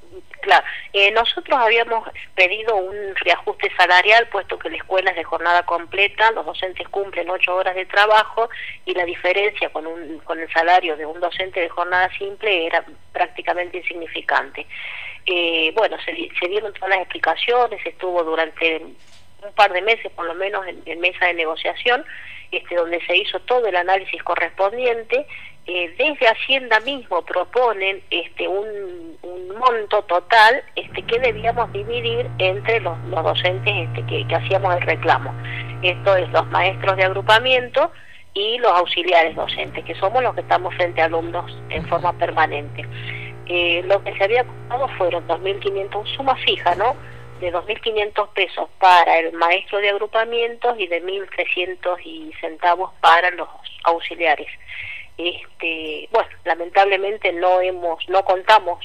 Claro, nosotros habíamos pedido un reajuste salarial, puesto que la escuela es de jornada completa, los docentes cumplen 8 horas de trabajo y la diferencia con el salario de un docente de jornada simple era prácticamente insignificante. Bueno, se dieron todas las explicaciones, estuvo durante un par de meses por lo menos en mesa de negociación, donde se hizo todo el análisis correspondiente. Desde Hacienda mismo proponen un monto total que debíamos dividir entre los docentes que hacíamos el reclamo. Esto es los maestros de agrupamiento y los auxiliares docentes, que somos los que estamos frente a alumnos en forma permanente. Lo que se había acordado fueron 2.500, suma fija, ¿no?, de 2.500 pesos para el maestro de agrupamientos y de 1.300 y centavos para los auxiliares. Bueno, lamentablemente no contamos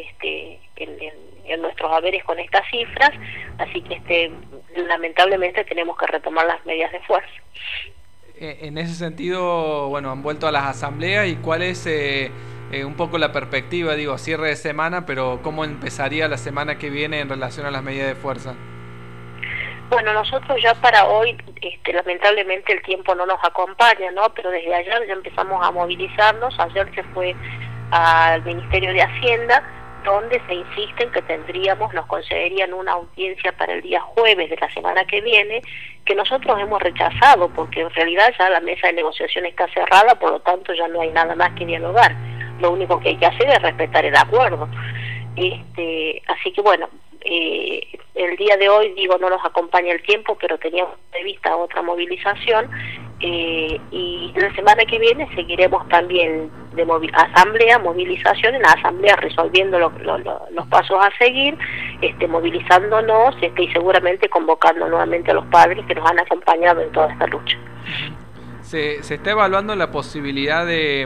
en nuestros haberes con estas cifras, así que lamentablemente tenemos que retomar las medidas de fuerza. En ese sentido, bueno, han vuelto a las asambleas, y cuál es un poco la perspectiva, digo, a cierre de semana, pero ¿cómo empezaría la semana que viene en relación a las medidas de fuerza? Bueno, nosotros ya para hoy, lamentablemente el tiempo no nos acompaña, ¿no? Pero desde ayer ya empezamos a movilizarnos. Ayer se fue al Ministerio de Hacienda, donde se insiste en que nos concederían una audiencia para el día jueves de la semana que viene, que nosotros hemos rechazado, porque en realidad ya la mesa de negociación está cerrada, por lo tanto ya no hay nada más que dialogar. Lo único que hay que hacer es respetar el acuerdo. Así que bueno, el día de hoy, digo, no nos acompaña el tiempo, pero teníamos prevista otra movilización, y la semana que viene seguiremos también de movilización, en la asamblea resolviendo los pasos a seguir, movilizándonos, y seguramente convocando nuevamente a los padres que nos han acompañado en toda esta lucha. Se está evaluando la posibilidad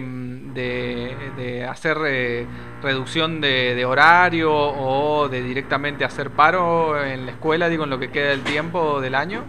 de hacer reducción de horario, o de directamente hacer paro en la escuela, digo, en lo que queda del tiempo del año.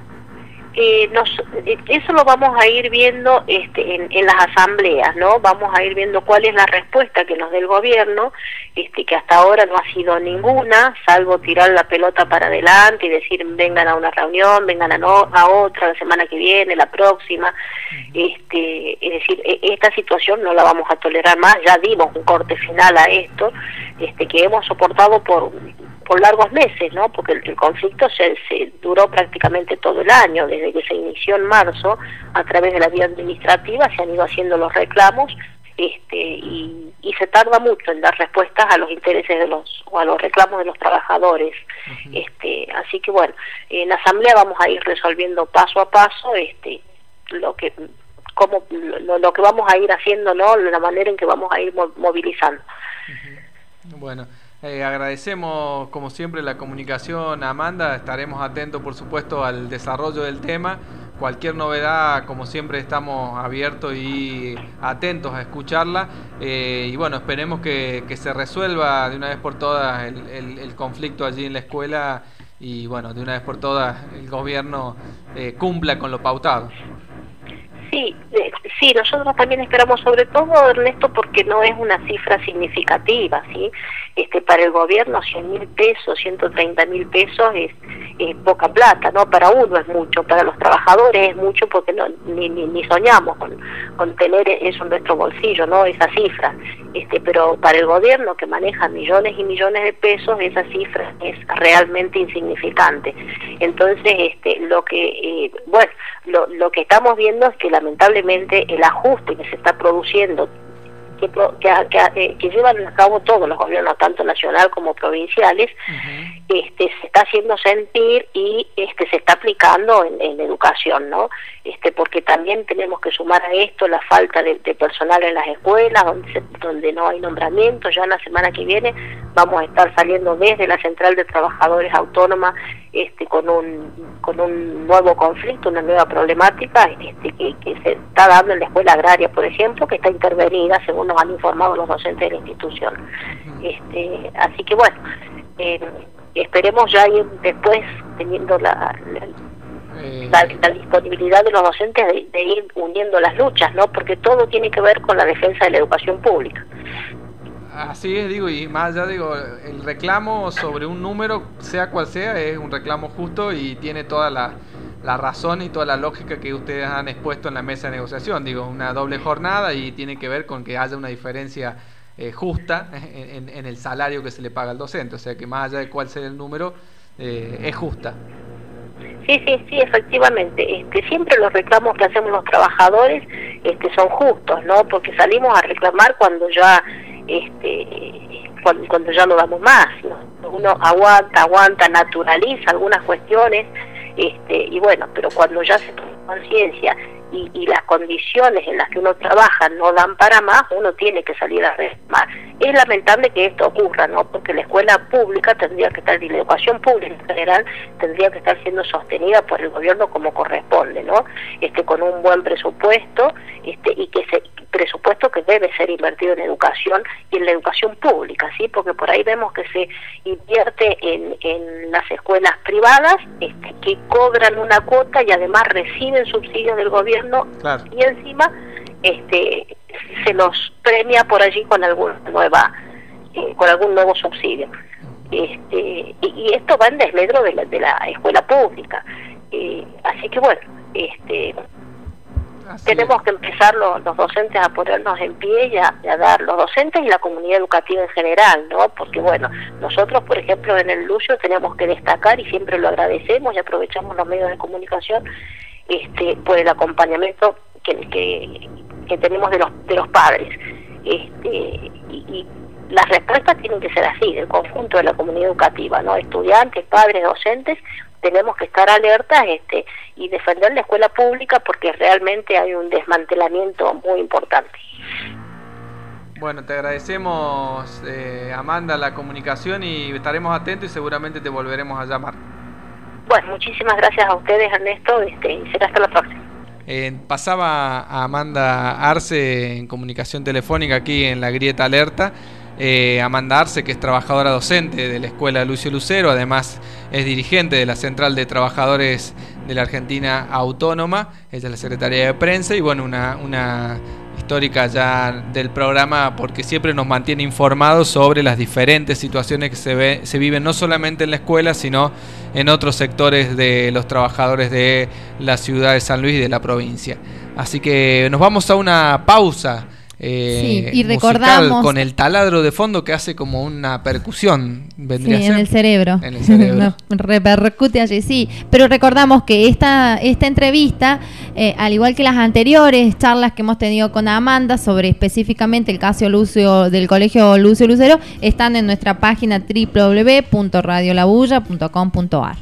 Eso lo vamos a ir viendo en las asambleas, ¿no? Vamos a ir viendo cuál es la respuesta que nos dé el gobierno, que hasta ahora no ha sido ninguna, salvo tirar la pelota para adelante y decir vengan a una reunión, vengan a otra, la semana que viene, la próxima. Es decir, esta situación no la vamos a tolerar más. Ya dimos un corte final a esto, que hemos soportado por largos meses, ¿no? Porque el conflicto se duró prácticamente todo el año, desde que se inició en marzo. A través de la vía administrativa se han ido haciendo los reclamos, y se tarda mucho en dar respuestas a los intereses o a los reclamos de los trabajadores. Así que bueno, en la asamblea vamos a ir resolviendo paso a paso lo que vamos a ir haciendo, ¿no? La manera en que vamos a ir movilizando. Bueno, agradecemos como siempre la comunicación, Amanda. Estaremos atentos, por supuesto, al desarrollo del tema. Cualquier novedad, como siempre, estamos abiertos y atentos a escucharla, y bueno, esperemos que se resuelva de una vez por todas el conflicto allí en la escuela, y bueno, de una vez por todas el gobierno cumpla con lo pautado. Sí, nosotros también esperamos, sobre todo, Ernesto, porque no es una cifra significativa, ¿sí? Para el gobierno 100.000 pesos, 130.000 pesos es poca plata, ¿no? Para uno es mucho, para los trabajadores es mucho, porque ni soñamos con tener eso en nuestro bolsillo, ¿no? Esa cifra. Pero para el gobierno, que maneja millones y millones de pesos, esa cifra es realmente insignificante. Entonces, lo que estamos viendo es que lamentablemente el ajuste que se está produciendo, que llevan a cabo todos los gobiernos, tanto nacional como provinciales, se está haciendo sentir, y se está aplicando en educación, ¿no? Porque también tenemos que sumar a esto la falta de personal en las escuelas, donde no hay nombramiento. Ya en la semana que viene vamos a estar saliendo desde la Central de Trabajadores Autónoma con un nuevo conflicto, una nueva problemática que se está dando en la escuela agraria, por ejemplo, que está intervenida, según nos han informado los docentes de la institución. Así que bueno, esperemos ya ir después, teniendo la disponibilidad de los docentes, de ir uniendo las luchas, ¿no? Porque todo tiene que ver con la defensa de la educación pública. Así es, digo, y más allá, digo, el reclamo sobre un número, sea cual sea, es un reclamo justo y tiene toda la razón y toda la lógica que ustedes han expuesto en la mesa de negociación. Digo, una doble jornada y tiene que ver con que haya una diferencia justa en el salario que se le paga al docente. O sea, que más allá de cuál sea el número, es justa. Sí, efectivamente. Siempre los reclamos que hacemos los trabajadores son justos, ¿no? Porque salimos a reclamar cuando ya cuando ya no damos más, ¿no? Uno aguanta, naturaliza algunas cuestiones, y bueno, pero cuando ya se toma conciencia y las condiciones en las que uno trabaja no dan para más, uno tiene que salir a reclamar. Es lamentable que esto ocurra, ¿no? Porque la escuela pública tendría que estar, y la educación pública en general, tendría que estar siendo sostenida por el gobierno como corresponde, ¿no? Con un buen presupuesto, y que ese presupuesto que debe ser invertido en educación y en la educación pública, ¿sí? Porque por ahí vemos que se invierte en las escuelas privadas, que cobran una cuota y además reciben subsidios del gobierno. Claro. Y encima se los premia por allí con alguna con algún nuevo subsidio, y esto va en desmedro de la escuela pública, así que bueno, tenemos que empezar los docentes a ponernos en pie y a dar, los docentes y la comunidad educativa en general, ¿no? Porque bueno, nosotros por ejemplo en el Lucio tenemos que destacar, y siempre lo agradecemos y aprovechamos los medios de comunicación por el acompañamiento que tenemos de los padres, y las respuestas tienen que ser así, del conjunto de la comunidad educativa, ¿no? Estudiantes, padres, docentes, tenemos que estar alertas y defender la escuela pública, porque realmente hay un desmantelamiento muy importante. Bueno, te agradecemos, Amanda, la comunicación, y estaremos atentos y seguramente te volveremos a llamar. Bueno, muchísimas gracias a ustedes, Ernesto, y será hasta la próxima. Pasaba a Amanda Arce en comunicación telefónica aquí en la Grieta Alerta. Amanda Arce, que es trabajadora docente de la Escuela Lucio Lucero, además es dirigente de la Central de Trabajadores de la Argentina Autónoma, ella es la secretaria de prensa y bueno, una histórica ya del programa, porque siempre nos mantiene informados sobre las diferentes situaciones que se viven no solamente en la escuela, sino en otros sectores de los trabajadores de la ciudad de San Luis y de la provincia. Así que nos vamos a una pausa y recordamos con el taladro de fondo que hace como una percusión, vendría a ser en el cerebro, no, repercute allí, sí, pero recordamos que esta entrevista, al igual que las anteriores charlas que hemos tenido con Amanda sobre específicamente el caso Lucio del Colegio Lucio Lucero, están en nuestra página www.radiolabulla.com.ar.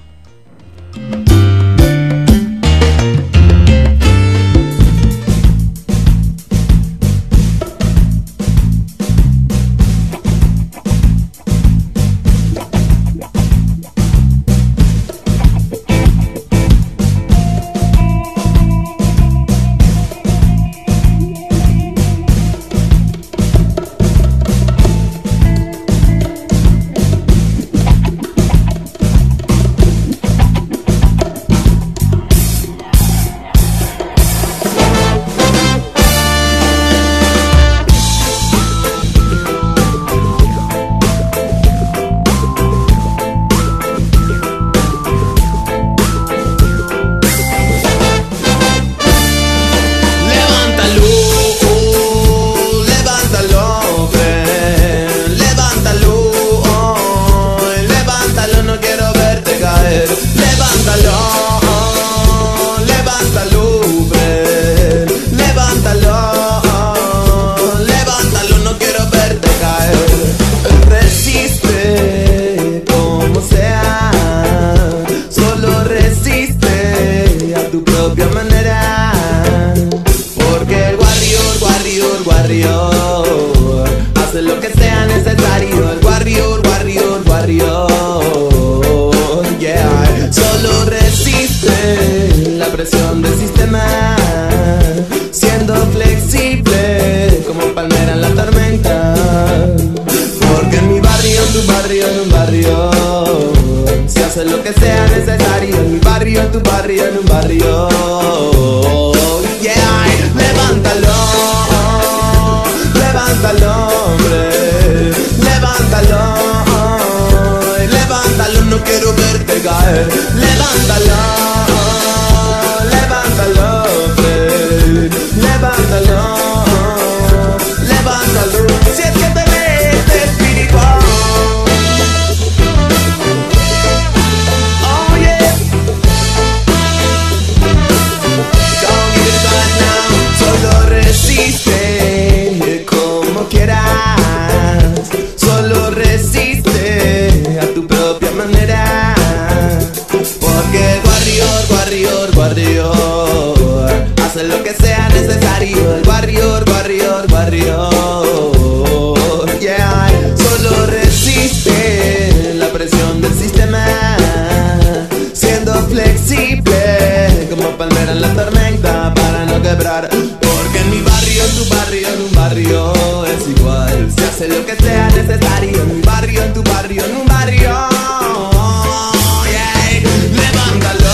Levántalo, hombre. caer. Levántalo, levántalo, levántalo, levántalo. Si es que tenés espiritual. Oh yeah. Don't give it back now. Solo resiste como quieras. Solo resiste a tu propia manera. Porque Warrior, Warrior, Warrior hace lo que sea necesario. El Warrior, Warrior, Warrior, yeah. Solo resiste la presión del sistema, siendo flexible como palmera en la tormenta para no quebrar. Porque en mi barrio, en tu barrio, en un barrio es igual. Se hace lo que sea necesario. En mi barrio, en tu barrio, en un barrio. Levántalo,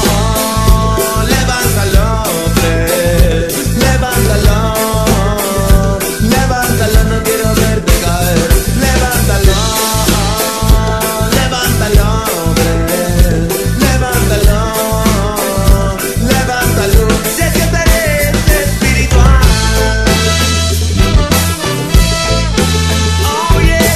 levántalo, levántalo, levántalo, no quiero verte caer. Levántalo, levántalo, levántalo, levántalo. Si es que eres espiritual. Oh yeah.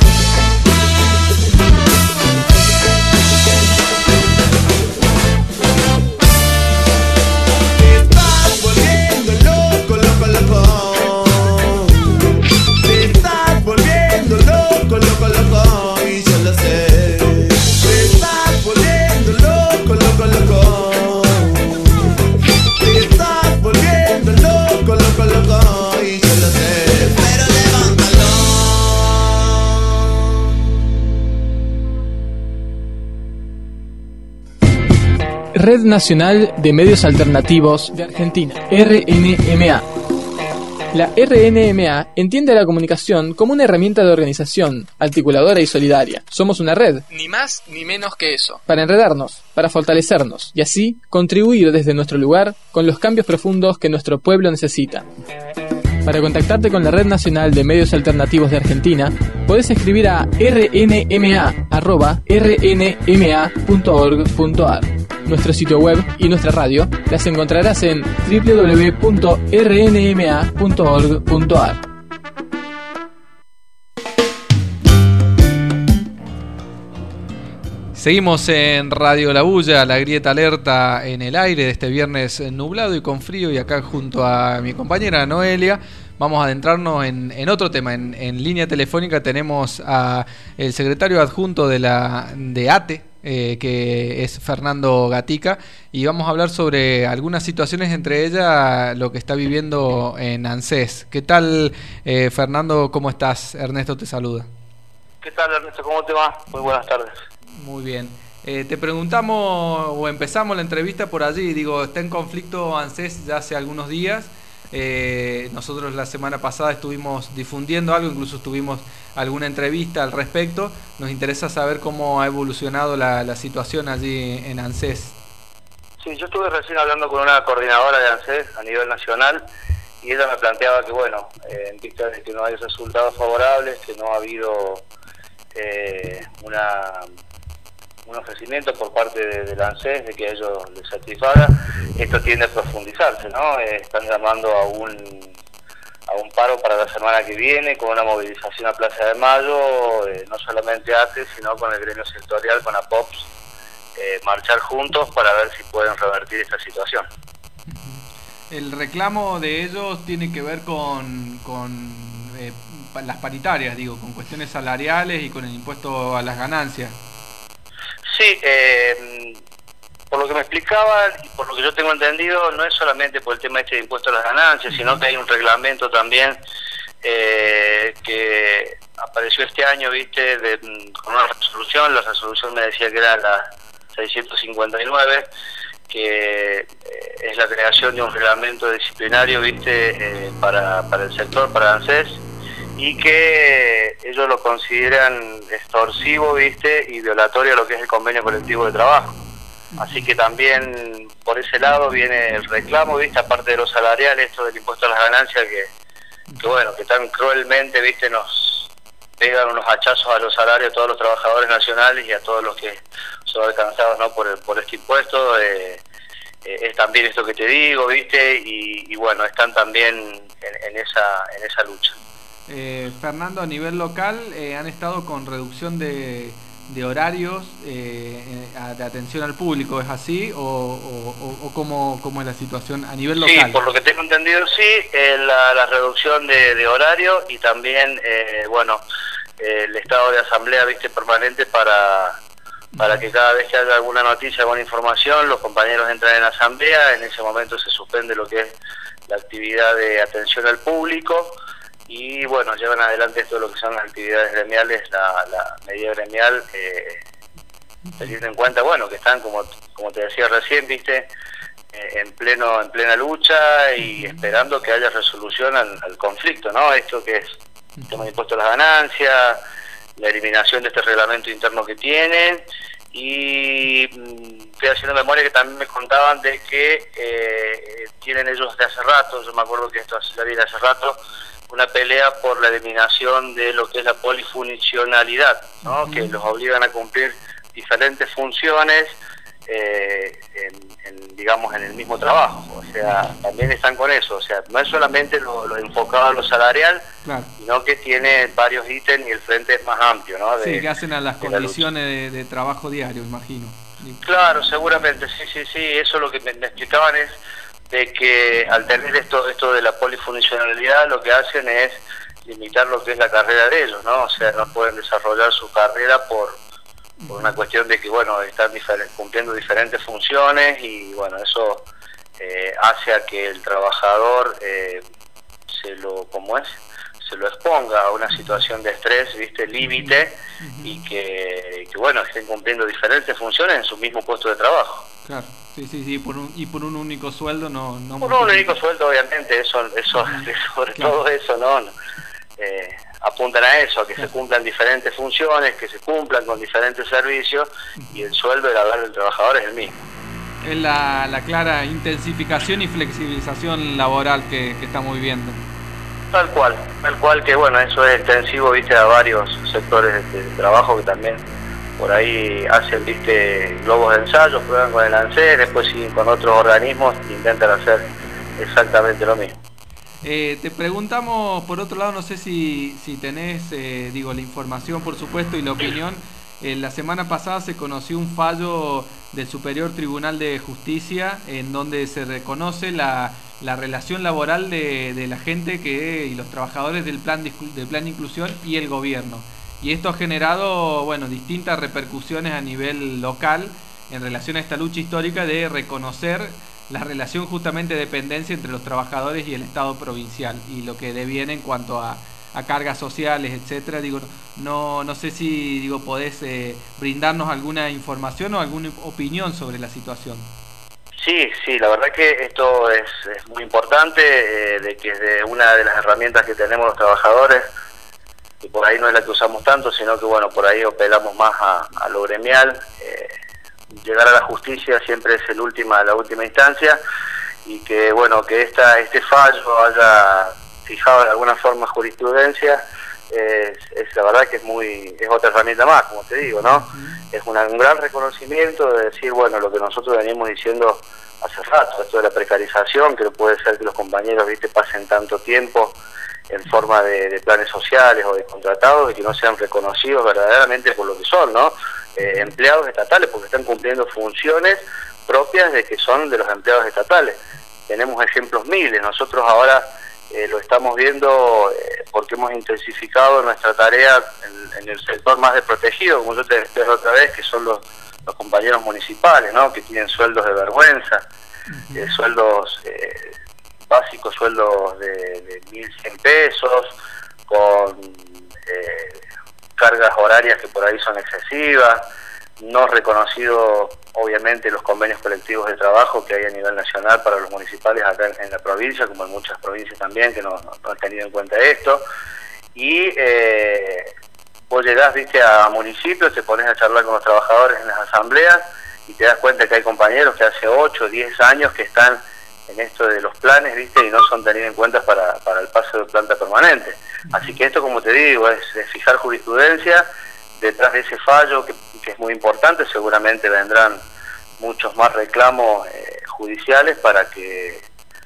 Estás volviendo loco, loco, loco. Te estás volviendo loco, loco, loco. Y yo lo sé. Te estás volviendo loco, loco, loco. Te estás volviendo loco, loco, loco. Y yo lo sé. Pero levántalo. Red Nacional de Medios Alternativos de Argentina, RNMA. La RNMA entiende a la comunicación como una herramienta de organización, articuladora y solidaria. Somos una red, ni más ni menos que eso, para enredarnos, para fortalecernos y así contribuir desde nuestro lugar con los cambios profundos que nuestro pueblo necesita. Para contactarte con la Red Nacional de Medios Alternativos de Argentina, podés escribir a rnma@rnma.org.ar. Nuestro sitio web y nuestra radio las encontrarás en www.rnma.org.ar. Seguimos en Radio La Bulla, la grieta alerta en el aire de este viernes nublado y con frío, y acá junto a mi compañera Noelia vamos a adentrarnos en otro tema. En línea telefónica tenemos a el secretario adjunto de ATE, que es Fernando Gatica, y vamos a hablar sobre algunas situaciones, entre ellas lo que está viviendo en ANSES. ¿Qué tal, Fernando? ¿Cómo estás? Ernesto te saluda. ¿Qué tal, Ernesto? ¿Cómo te va? Muy buenas tardes. Muy bien. Te preguntamos, o empezamos la entrevista por allí. Digo, está en conflicto ANSES ya hace algunos días. Nosotros la semana pasada estuvimos difundiendo algo, incluso tuvimos alguna entrevista al respecto. Nos interesa saber cómo ha evolucionado la situación allí en ANSES. Sí, yo estuve recién hablando con una coordinadora de ANSES a nivel nacional y ella me planteaba que, bueno, en vista de que no hay resultados favorables, que no ha habido un ofrecimiento por parte de la ANSES de que a ellos les satisfaga, esto tiende a profundizarse, ¿no? Están llamando a un paro para la semana que viene, con una movilización a Plaza de Mayo, no solamente ATE, sino con el gremio sectorial, con APOPS, marchar juntos para ver si pueden revertir esta situación. El reclamo de ellos tiene que ver con las paritarias, digo, con cuestiones salariales y con el impuesto a las ganancias. Sí, por lo que me explicaban y por lo que yo tengo entendido, no es solamente por el tema de impuesto a las ganancias, sino que hay un reglamento también que apareció este año, viste, con una resolución. La resolución me decía que era la 659, que es la creación de un reglamento disciplinario, viste, para el sector, para ANSES, y que ellos lo consideran extorsivo, viste, y violatorio a lo que es el convenio colectivo de trabajo. Así que también por ese lado viene el reclamo, viste, aparte de lo salarial, esto del impuesto a las ganancias que bueno, que tan cruelmente, viste, nos pegan unos hachazos a los salarios a todos los trabajadores nacionales y a todos los que son alcanzados, ¿no?, por este impuesto. Es también esto que te digo, ¿viste? Y bueno, están también en esa lucha. Fernando, a nivel local han estado con reducción de horarios de atención al público, ¿es así? ¿O cómo es la situación a nivel local? Sí, por lo que tengo entendido, sí, la reducción de horario y también, el estado de asamblea, ¿viste?, permanente para que cada vez que haya alguna noticia, alguna información, los compañeros entran en asamblea. En ese momento se suspende lo que es la actividad de atención al público y bueno, llevan adelante todo lo que son las actividades gremiales, la medida gremial, teniendo en cuenta, bueno, que están, como te decía recién, viste, en plena lucha y esperando que haya resolución al conflicto, ¿no? Esto que es el tema de impuesto a las ganancias, la eliminación de este reglamento interno que tienen, y estoy haciendo memoria que también me contaban de que tienen ellos de hace rato, yo me acuerdo que esto ya viene hace rato, una pelea por la eliminación de lo que es la polifuncionalidad, ¿no? Que los obligan a cumplir diferentes funciones digamos, en el mismo trabajo. O sea, también están con eso. O sea, no es solamente lo enfocado a lo salarial, claro, sino que tiene varios ítems y el frente es más amplio, ¿no? Sí, que hacen a las condiciones de trabajo diario, imagino. Claro, seguramente, sí. Eso lo que me explicaban es de que al tener esto de la polifuncionalidad, lo que hacen es limitar lo que es la carrera de ellos, ¿no? O sea, no pueden desarrollar su carrera por una cuestión de que, bueno, están cumpliendo diferentes funciones y, bueno, eso hace a que el trabajador se lo exponga a una situación de estrés, ¿viste?, límite, y que, bueno, estén cumpliendo diferentes funciones en su mismo puesto de trabajo. Claro, sí, por un único sueldo no por un único sueldo, obviamente, eso sobre todo eso, ¿no? Apuntan a eso, a que se cumplan diferentes funciones, que se cumplan con diferentes servicios, y el sueldo, el haber del trabajador es el mismo. Es la clara intensificación y flexibilización laboral que estamos viviendo. Tal cual que, bueno, eso es extensivo, viste, a varios sectores de trabajo que también por ahí hacen, viste, globos de ensayo, prueban con el ANSES, después siguen con otros organismos e intentan hacer exactamente lo mismo. Te preguntamos, por otro lado, no sé si tenés, la información, por supuesto, y la opinión. La semana pasada se conoció un fallo del Superior Tribunal de Justicia en donde se reconoce la relación laboral de la gente y los trabajadores del plan de inclusión y el gobierno. Y esto ha generado, bueno, distintas repercusiones a nivel local en relación a esta lucha histórica de reconocer la relación justamente de dependencia entre los trabajadores y el Estado provincial y lo que deviene en cuanto a cargas sociales, etcétera. No sé si podés brindarnos alguna información o alguna opinión sobre la situación. Sí, la verdad que esto es muy importante, de que es de una de las herramientas que tenemos los trabajadores, que por ahí no es la que usamos tanto, sino que, bueno, por ahí apelamos más a lo gremial. Llegar a la justicia siempre es la última instancia, y que, bueno, que este fallo haya fijado de alguna forma jurisprudencia, es la verdad que es otra herramienta más, como te digo, ¿no? Es un gran reconocimiento de decir, bueno, lo que nosotros venimos diciendo hace rato, esto de la precarización, que no puede ser que los compañeros, viste, pasen tanto tiempo en forma de planes sociales o de contratados, y que no sean reconocidos verdaderamente por lo que son, ¿no? Empleados estatales, porque están cumpliendo funciones propias de que son de los empleados estatales. Tenemos ejemplos miles. Nosotros ahora lo estamos viendo porque hemos intensificado nuestra tarea en el sector más desprotegido, como yo te decía la otra vez, que son los compañeros municipales, ¿no?, que tienen sueldos de vergüenza, sueldos básicos, sueldos de 1.100 pesos, con cargas horarias que por ahí son excesivas, no reconocido obviamente los convenios colectivos de trabajo que hay a nivel nacional para los municipales acá en la provincia, como en muchas provincias también, que no han tenido en cuenta esto. Y vos llegás, viste, a municipios, te pones a charlar con los trabajadores en las asambleas y te das cuenta que hay compañeros que hace 8 o 10 años que están esto de los planes, ¿viste? Y no son tenidos en cuenta para el paso de planta permanente. Así que esto, como te digo, es fijar jurisprudencia. Detrás de ese fallo, que es muy importante, seguramente vendrán muchos más reclamos judiciales para que,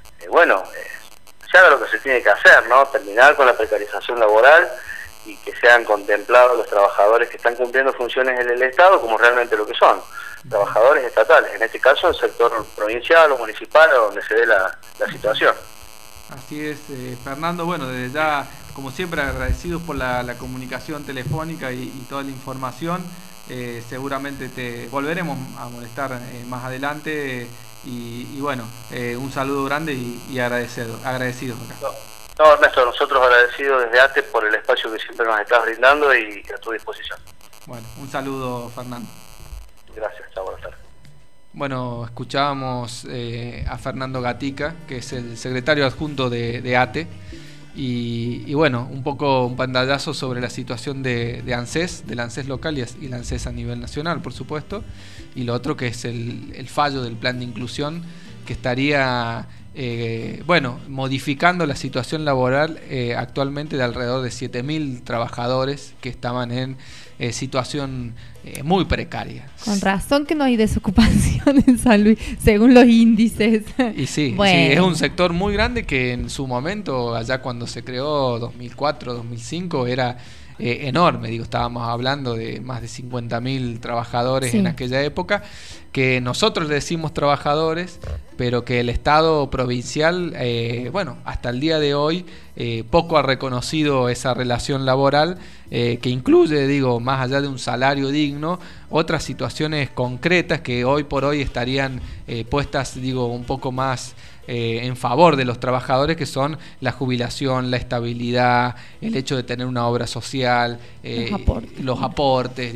se haga lo que se tiene que hacer, ¿no? Terminar con la precarización laboral y que sean contemplados los trabajadores que están cumpliendo funciones en el Estado como realmente lo que son, trabajadores estatales, en este caso el sector provincial o municipal, donde se dé la situación. Así es, Fernando. Bueno, desde ya, como siempre, agradecidos por la comunicación telefónica y toda la información. Seguramente te volveremos a molestar más adelante y bueno, un saludo grande y agradecidos acá. No, Ernesto, nosotros agradecidos desde ATE por el espacio que siempre nos estás brindando y a tu disposición. Bueno, un saludo, Fernando. Gracias, chao, buenas tardes. Bueno, escuchábamos a Fernando Gatica, que es el secretario adjunto de ATE, y bueno, un poco un pantallazo sobre la situación de ANSES, del ANSES local y el ANSES a nivel nacional, por supuesto, y lo otro que es el fallo del plan de inclusión, que estaría modificando la situación laboral actualmente de alrededor de 7.000 trabajadores que estaban en situación muy precaria. Con razón que no hay desocupación en San Luis, según los índices. Y sí, bueno. Sí, es un sector muy grande que en su momento, allá cuando se creó 2004, 2005, era enorme. Digo, estábamos hablando de más de 50.000 trabajadores en aquella época, que nosotros le decimos trabajadores, pero que el Estado provincial, hasta el día de hoy, poco ha reconocido esa relación laboral, que incluye, más allá de un salario digno, otras situaciones concretas que hoy por hoy estarían puestas, un poco más en favor de los trabajadores, que son la jubilación, la estabilidad, el hecho de tener una obra social, los aportes.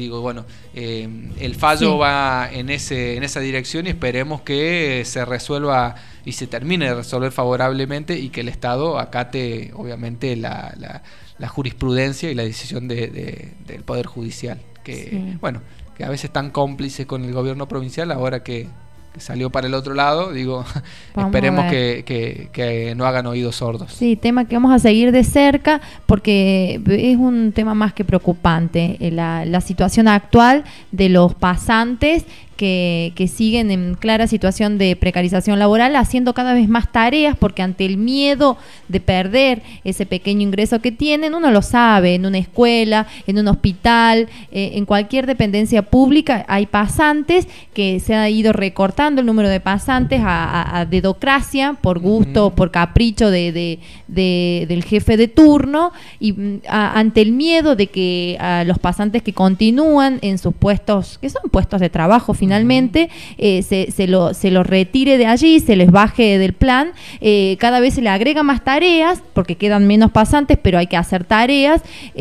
El fallo va en esa dirección y esperemos que se resuelva y se termine de resolver favorablemente y que el Estado acate, obviamente, la jurisprudencia y la decisión del Poder Judicial, que a veces están cómplices con el gobierno provincial. Ahora que salió para el otro lado, esperemos que no hagan oídos sordos. Sí, tema que vamos a seguir de cerca porque es un tema más que preocupante, la situación actual de los pasantes que siguen en clara situación de precarización laboral, haciendo cada vez más tareas, porque ante el miedo de perder ese pequeño ingreso que tienen, uno lo sabe, en una escuela, en un hospital, en cualquier dependencia pública hay pasantes, que se ha ido recortando el número de pasantes a dedocracia, por gusto, por capricho del jefe de turno, y ante el miedo de que los pasantes que continúan en sus puestos, que son puestos de trabajo finalmente, se lo retire de allí, se les baje del plan, cada vez se le agrega más tareas, porque quedan menos pasantes, pero hay que hacer tareas,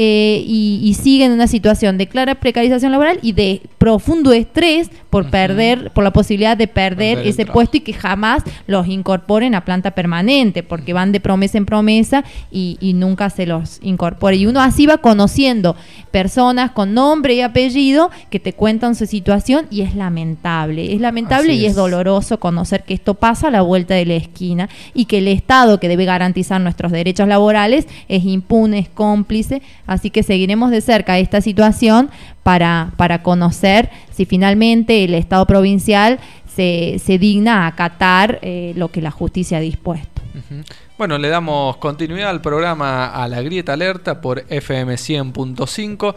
y siguen en una situación de clara precarización laboral y de profundo estrés por la posibilidad de perder ese puesto y que jamás los incorporen a planta permanente, porque van de promesa en promesa y nunca se los incorpora. Y uno así va conociendo personas con nombre y apellido que te cuentan su situación, y es lamentable y es doloroso conocer que esto pasa a la vuelta de la esquina y que el Estado, que debe garantizar nuestros derechos laborales, es impune, es cómplice. Así que seguiremos de cerca esta situación para conocer si finalmente el Estado provincial se digna a acatar lo que la justicia ha dispuesto. Bueno, le damos continuidad al programa A la Grieta Alerta por FM 100.5,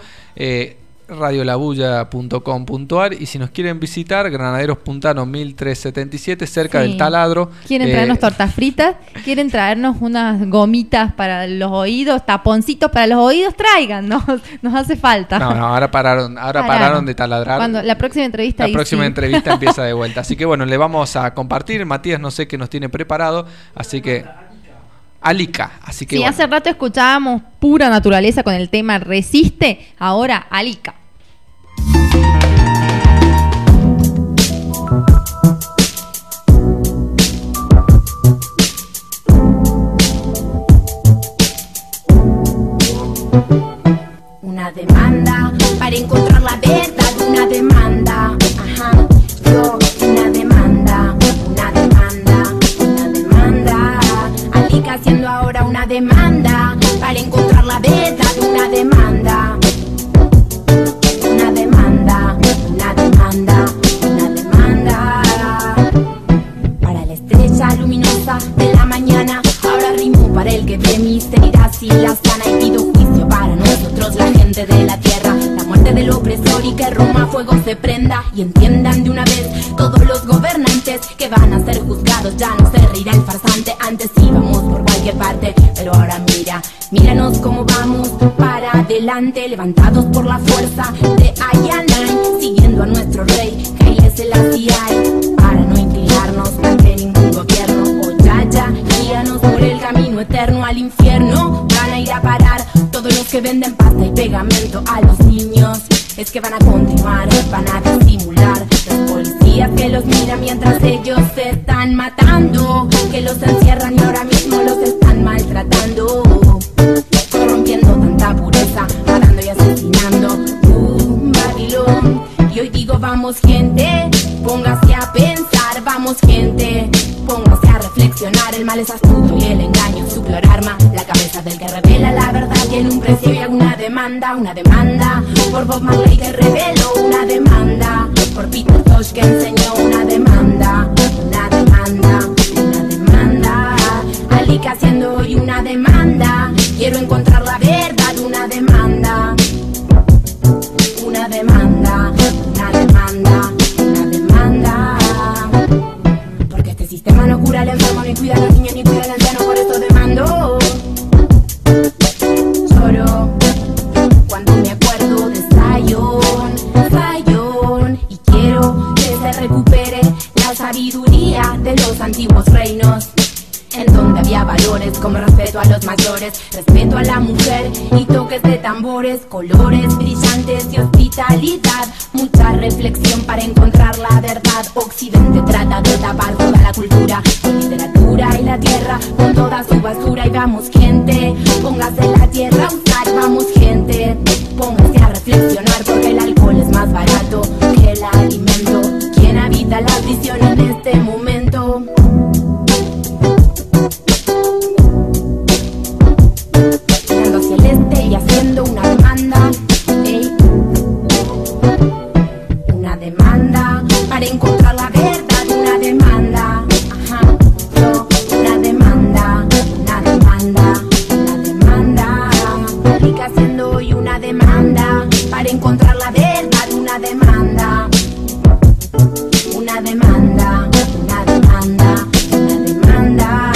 radiolabulla.com.ar, y si nos quieren visitar, Granaderos Puntano 1377, cerca del Taladro. ¿Quieren traernos tortas fritas? ¿Quieren traernos unas gomitas para los oídos, taponcitos para los oídos? Tráiganos, nos hace falta. No, ahora pararon de taladrar. Cuando la próxima entrevista entrevista empieza de vuelta. Así que bueno, le vamos a compartir. Matías no sé qué nos tiene preparado, así que Alica, así que hace rato escuchábamos Pura Naturaleza con el tema Resiste, ahora Alica. Una demanda para encontrar la verdad, una demanda, una demanda, una demanda, una demanda. demanda para encontrar la verdad, una demanda. Una demanda, una demanda, una demanda. Para la estrella luminosa de la mañana, ahora rimo para el que ve mis heridas y las sana, y pido juicio para nosotros, la gente de la tierra. La muerte del opresor y que Roma a fuego se prenda, y entiendan de una vez todos los gobernantes que van a ser juzgados. Ya no se reirá el farsante, antes íbamos por cualquier parte, pero ahora mira, míranos cómo vamos para adelante, levantados por la fuerza de Ayanay, siguiendo a nuestro rey Haile Selassie, para no inclinarnos ante ningún gobierno. Oh ya, guíanos por el camino eterno al infierno. Van a ir a parar todos los que venden pasta y pegamento a los niños. Es que van a continuar, van a disimular. Los policías que los miran mientras ellos se están matando, que los encierran y ahora mismo los están maltratando, corrompiendo tanta pureza, matando y asesinando. Babilón. Y hoy digo vamos gente, póngase a pensar, vamos gente, póngase a reflexionar. El mal es astuto y el engaño su peor arma, la cabeza del que revela la verdad tiene un precio y una demanda por Bob Marley que reveló, una demanda por Peter Tosh que enseñó, una demanda, una demanda, una demanda. Alika haciendo hoy una demanda, quiero encontrar la verdad, una demanda, una demanda, una demanda, una demanda. Porque este sistema no cura al enfermo, ni cuida a los niños, ni cuida al anciano, por eso demando. Lloro cuando me acuerdo de Zion, y quiero que se recupere la sabiduría de los antiguos reinos, en donde había valores como respeto a los mayores, respeto a la mujer y toques de tambores, colores brillantes y hospitalidad. Mucha reflexión para encontrar la verdad. Occidente trata de tapar toda la cultura con literatura y la tierra con toda su basura. Y vamos gente, póngase la tierra a usar, vamos gente, póngase a reflexionar, porque el alcohol es más barato que el alimento. ¿Quién habita la prisión en este momento? Mirando hacia el este y haciendo una demanda, ey. Una demanda para encontrar la verdad, una demanda, ajá, yo, una demanda, una demanda, una demanda. Alika haciendo hoy una demanda para encontrar la verdad, una demanda, una demanda, una demanda, una demanda.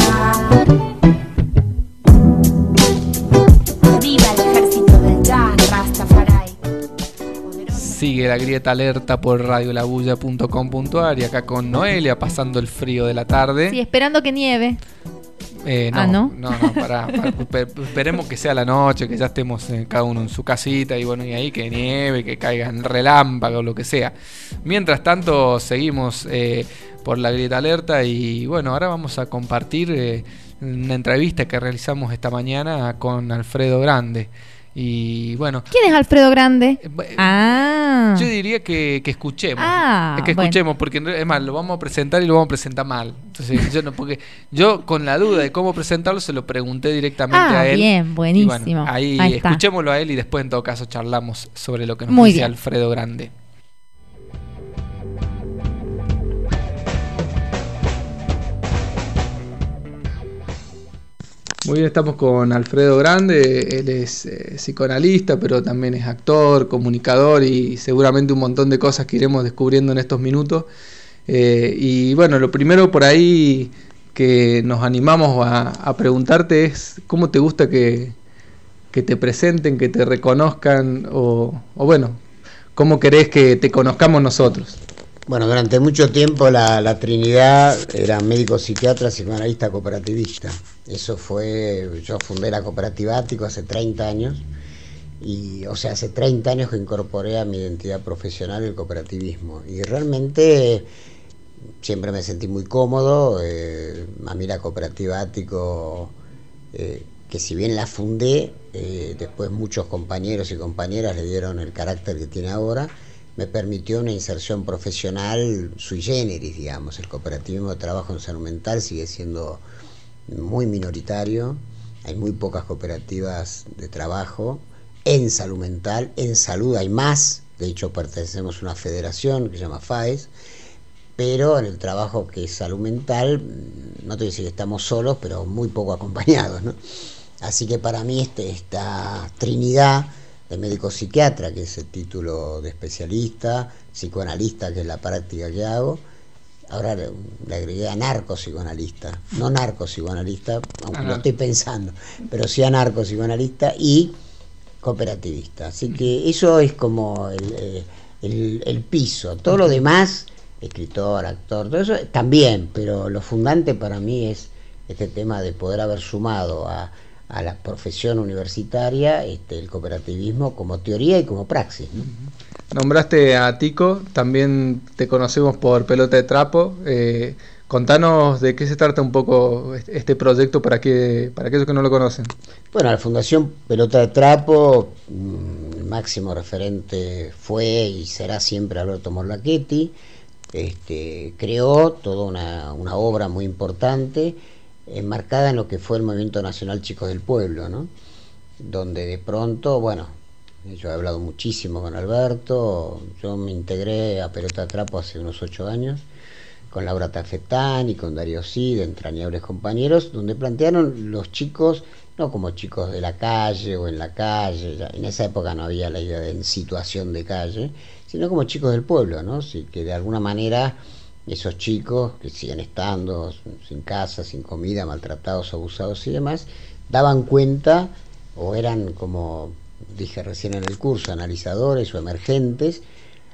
Viva el ejército del jazz, Rastafari. Sigue la grieta alerta por radiolabulla.com.ar y acá con Noelia pasando el frío de la tarde. Sí, esperando que nieve. No, esperemos que sea la noche, que ya estemos cada uno en su casita y bueno, y ahí que nieve, que caigan relámpagos, lo que sea. Mientras tanto, seguimos por la grieta alerta y bueno, ahora vamos a compartir una entrevista que realizamos esta mañana con Alfredo Grande. Y bueno, ¿quién es Alfredo Grande? Yo diría que escuchemos. Bueno. Porque es más, lo vamos a presentar y lo vamos a presentar mal. Entonces, porque yo con la duda de cómo presentarlo se lo pregunté directamente a él. Bien, buenísimo. Y bueno, ahí escuchémoslo a él y después en todo caso charlamos sobre lo que nos dice Alfredo Grande. Muy bien, estamos con Alfredo Grande, él es psicoanalista, pero también es actor, comunicador y seguramente un montón de cosas que iremos descubriendo en estos minutos. Y bueno, lo primero por ahí que nos animamos a preguntarte es ¿cómo te gusta que te presenten, que te reconozcan o bueno, cómo querés que te conozcamos nosotros? Bueno, durante mucho tiempo la Trinidad era médico psiquiatra, psicoanalista, cooperativista. Eso fue, yo fundé la Cooperativa Ático hace 30 años, hace 30 años que incorporé a mi identidad profesional el cooperativismo. Y realmente siempre me sentí muy cómodo. A mí la Cooperativa Ático, que si bien la fundé, después muchos compañeros y compañeras le dieron el carácter que tiene ahora, me permitió una inserción profesional sui generis, digamos. El cooperativismo de trabajo en salud mental sigue siendo muy minoritario Hay muy pocas cooperativas de trabajo en salud mental. En salud hay más, de hecho pertenecemos a una federación que se llama FAES, pero en el trabajo que es salud mental, no te voy a decir que estamos solos, pero muy poco acompañados, ¿no? Así que para mí esta trinidad de médico psiquiatra, que es el título de especialista, psicoanalista, que es la práctica que hago, ahora le agregué anarco-psicoanalista, no narco-psicoanalista, aunque lo estoy pensando, pero sí anarco-psicoanalista y cooperativista. Así que eso es como el piso. Todo lo demás, escritor, actor, todo eso también, pero lo fundante para mí es este tema de poder haber sumado a la profesión universitaria el cooperativismo como teoría y como praxis, ¿no? Nombraste a Tico, también te conocemos por Pelota de Trapo. Contanos de qué se trata un poco este proyecto para aquellos que no lo conocen. Bueno, la Fundación Pelota de Trapo, el máximo referente fue y será siempre Alberto Morlachetti. Creó toda una obra muy importante, enmarcada en lo que fue el Movimiento Nacional Chicos del Pueblo, ¿no? Donde de pronto, bueno, yo he hablado muchísimo con Alberto, yo me integré a Pelota de Trapo hace unos 8 años, con Laura Tafetán y con Darío Cid, entrañables compañeros, donde plantearon los chicos, no como chicos de la calle o en la calle, ya en esa época no había la idea de en situación de calle, sino como chicos del pueblo, ¿no? Sí, que de alguna manera esos chicos que siguen estando sin casa, sin comida, maltratados, abusados y demás, daban cuenta o eran, como dije recién en el curso, analizadores o emergentes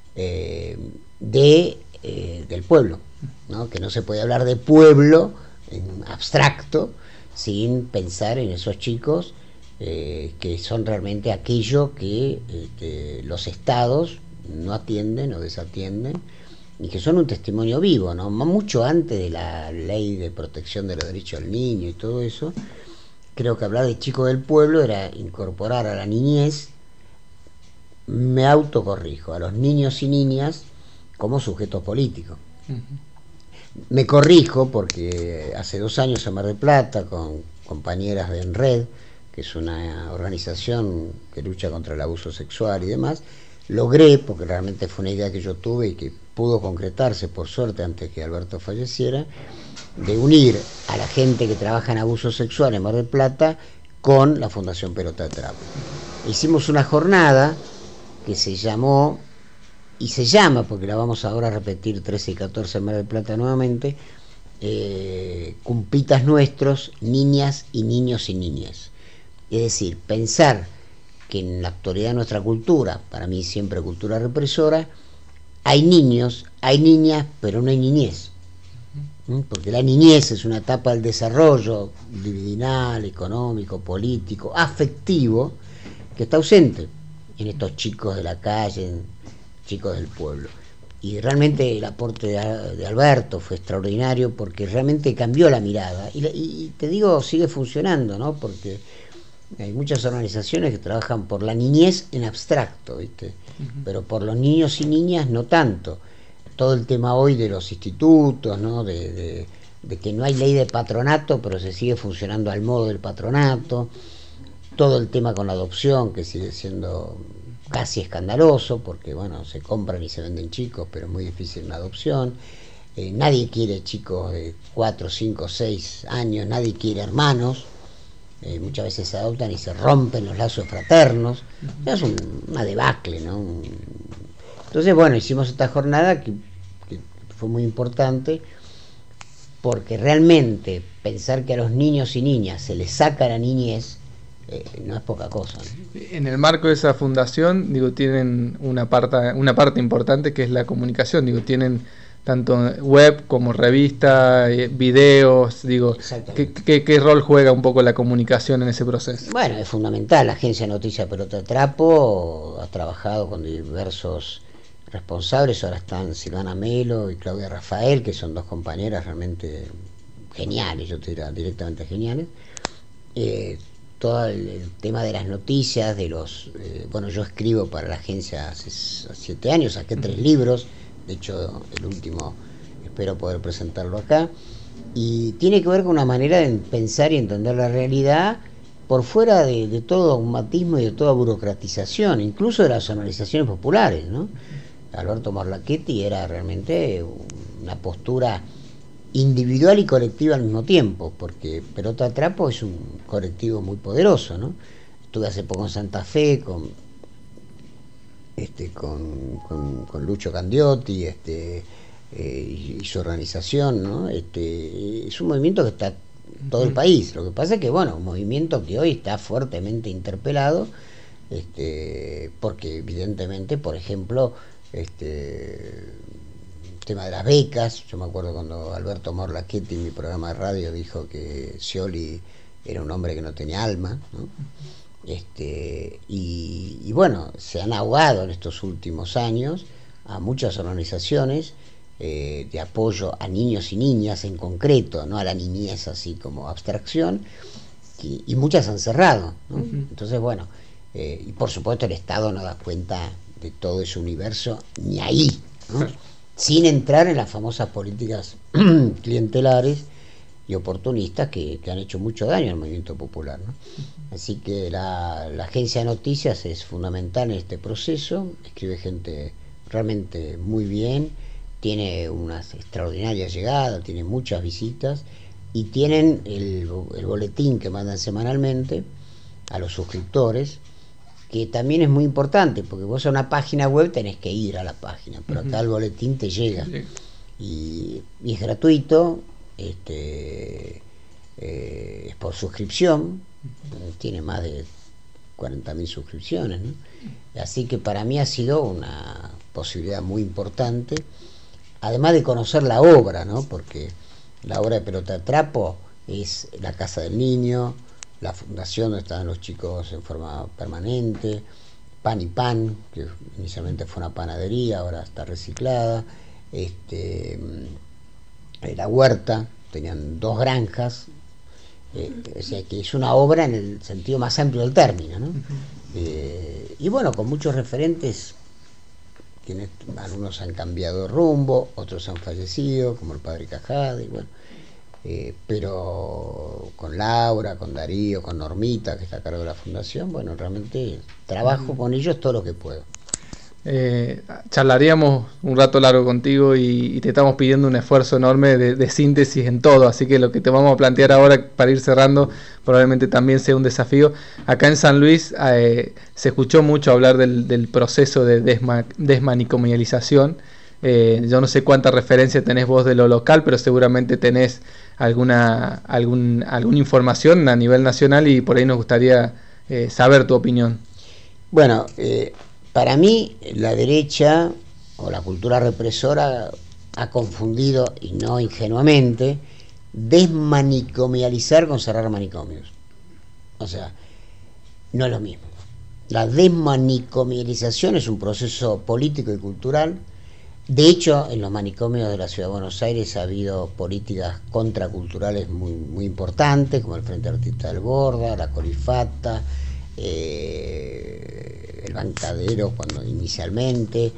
del pueblo, ¿no? Que no se puede hablar de pueblo en abstracto sin pensar en esos chicos que son realmente aquello que los estados no atienden o desatienden, y que son un testimonio vivo, ¿no? Mucho antes de la ley de protección de los derechos del niño y todo eso. Creo que hablar de chicos del pueblo era incorporar a la niñez, me autocorrijo, a los niños y niñas como sujetos políticos. Me corrijo porque hace 2 años en Mar del Plata, con compañeras de ENRED, que es una organización que lucha contra el abuso sexual y demás, logré, porque realmente fue una idea que yo tuve y que pudo concretarse por suerte antes que Alberto falleciera, de unir a la gente que trabaja en abuso sexual en Mar del Plata con la Fundación Pelota de Trapo. Hicimos una jornada que se llamó, y se llama, porque la vamos ahora a repetir 13 y 14 en Mar del Plata nuevamente, Cumpitas Nuestros, Niñas y Niños y Niñas. Es decir, pensar que en la actualidad de nuestra cultura, para mí siempre cultura represora, hay niños, hay niñas, pero no hay niñez. Porque la niñez es una etapa del desarrollo libidinal, económico, político, afectivo, que está ausente en estos chicos de la calle, en chicos del pueblo. Y realmente el aporte de Alberto fue extraordinario, porque realmente cambió la mirada. Y te digo, sigue funcionando, ¿no? Porque hay muchas organizaciones que trabajan por la niñez en abstracto, ¿viste? Pero por los niños y niñas no tanto. Todo el tema hoy de los institutos, ¿no? De que no hay ley de patronato, pero se sigue funcionando al modo del patronato. Todo el tema con la adopción, que sigue siendo casi escandaloso, porque bueno, se compran y se venden chicos, pero es muy difícil una adopción. Nadie quiere chicos de 4, 5, 6 años, nadie quiere hermanos. Muchas veces se adoptan y se rompen los lazos fraternos. Es una debacle, ¿no? Entonces, bueno, hicimos esta jornada que fue muy importante, porque realmente pensar que a los niños y niñas se les saca la niñez no es poca cosa, ¿no? En el marco de esa fundación, digo, tienen una parte importante que es la comunicación, digo, tienen tanto web como revista, videos, digo, ¿qué rol juega un poco la comunicación en ese proceso? Bueno, es fundamental. La agencia de noticias Pelota de Trapo ha trabajado con diversos responsables, ahora están Silvana Melo y Claudia Rafael, que son 2 compañeras realmente geniales, yo te diría directamente geniales. Todo el tema de las noticias, de los bueno, yo escribo para la agencia hace 7 años, saqué 3 libros. De hecho, el último espero poder presentarlo acá. Y tiene que ver con una manera de pensar y entender la realidad por fuera de todo dogmatismo y de toda burocratización, incluso de las organizaciones populares, ¿no? Alberto Morlachetti era realmente una postura individual y colectiva al mismo tiempo, porque Pelota Trapo es un colectivo muy poderoso, ¿no? Estuve hace poco en Santa Fe con Lucho Candiotti y su organización, ¿no? Es un movimiento que está en todo el país. Lo que pasa es que, bueno, un movimiento que hoy está fuertemente interpelado, porque evidentemente, por ejemplo, el tema de las becas. Yo me acuerdo cuando Alberto Morlachetti en mi programa de radio dijo que Scioli era un hombre que no tenía alma, ¿no? Y bueno, se han ahogado en estos últimos años a muchas organizaciones de apoyo a niños y niñas en concreto, no a la niñez así como abstracción, y muchas han cerrado, ¿no? Entonces, bueno, y por supuesto el Estado no da cuenta de todo ese universo ni ahí, ¿no? Sin entrar en las famosas políticas clientelares y oportunistas que han hecho mucho daño al movimiento popular, ¿no? Así que la agencia de noticias es fundamental en este proceso. Escribe gente realmente muy bien, tiene unas extraordinarias llegadas, tiene muchas visitas, y tienen el boletín que mandan semanalmente a los suscriptores, que también es muy importante, porque vos a una página web tenés que ir a la página, pero acá el boletín te llega, y es gratuito, es por suscripción, tiene más de 40.000 suscripciones, ¿no? Así que para mí ha sido una posibilidad muy importante, además de conocer la obra, ¿no? Porque la obra de Pelota Trapo es la Casa del Niño, la fundación donde están los chicos en forma permanente, Pan y Pan, que inicialmente fue una panadería, ahora está reciclada, la huerta, tenían 2 granjas, o sea que es una obra en el sentido más amplio del término, ¿no? Y bueno, con muchos referentes, quienes algunos han cambiado de rumbo, otros han fallecido, como el padre Cajade, y bueno, pero con Laura, con Darío, con Normita, que está a cargo de la fundación, bueno, realmente trabajo con ellos todo lo que puedo. Charlaríamos un rato largo contigo y te estamos pidiendo un esfuerzo enorme de síntesis en todo, así que lo que te vamos a plantear ahora para ir cerrando probablemente también sea un desafío. Acá en San Luis se escuchó mucho hablar del proceso de desmanicomialización. Yo no sé cuánta referencia tenés vos de lo local, pero seguramente tenés alguna información a nivel nacional, y por ahí nos gustaría saber tu opinión. Bueno, para mí la derecha o la cultura represora ha confundido, y no ingenuamente, desmanicomializar con cerrar manicomios. O sea, no es lo mismo. La desmanicomialización es un proceso político y cultural. De hecho, en los manicomios de la Ciudad de Buenos Aires ha habido políticas contraculturales muy, muy importantes, como el Frente Artista del Borda, la Colifata, el Bancadero cuando inicialmente,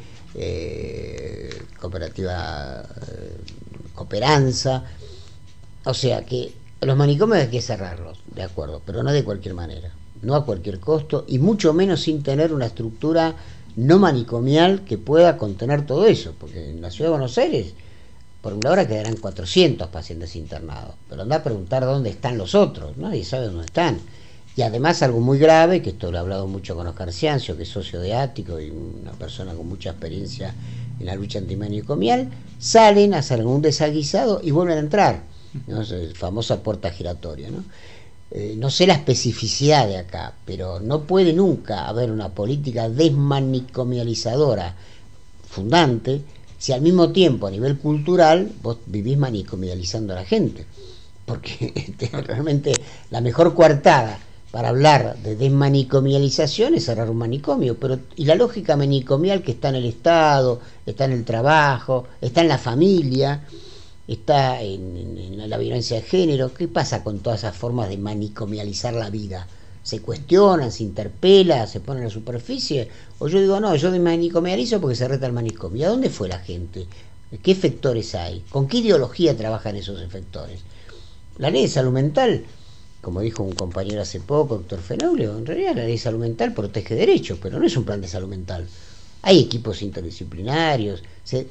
Cooperativa Cooperanza. O sea que los manicomios hay que cerrarlos, de acuerdo, pero no de cualquier manera, no a cualquier costo, y mucho menos sin tener una estructura no manicomial que pueda contener todo eso, porque en la Ciudad de Buenos Aires por una hora quedarán 400 pacientes internados, pero anda a preguntar dónde están los otros, nadie sabe dónde están. Y además algo muy grave, que esto lo he hablado mucho con Oscar Ciancio, que es socio de Ático y una persona con mucha experiencia en la lucha antimanicomial, salen a hacer un desaguisado y vuelven a entrar, ¿no? Famosa puerta giratoria, ¿no? No sé la especificidad de acá, pero no puede nunca haber una política desmanicomializadora fundante si al mismo tiempo a nivel cultural vos vivís manicomializando a la gente, porque realmente la mejor coartada para hablar de desmanicomialización es cerrar un manicomio, pero y la lógica manicomial que está en el Estado, está en el trabajo, está en la familia, está en la violencia de género. ¿Qué pasa con todas esas formas de manicomializar la vida? ¿Se cuestionan, se interpela, se ponen a la superficie? O yo digo, no, yo manicomializo porque se reta el manicomio. ¿A dónde fue la gente? ¿Qué efectores hay? ¿Con qué ideología trabajan esos efectores? La ley de salud mental como dijo un compañero hace poco, doctor Fenoglio, en realidad la ley de salud mental protege derechos, pero no es un plan de salud mental. Hay equipos interdisciplinarios,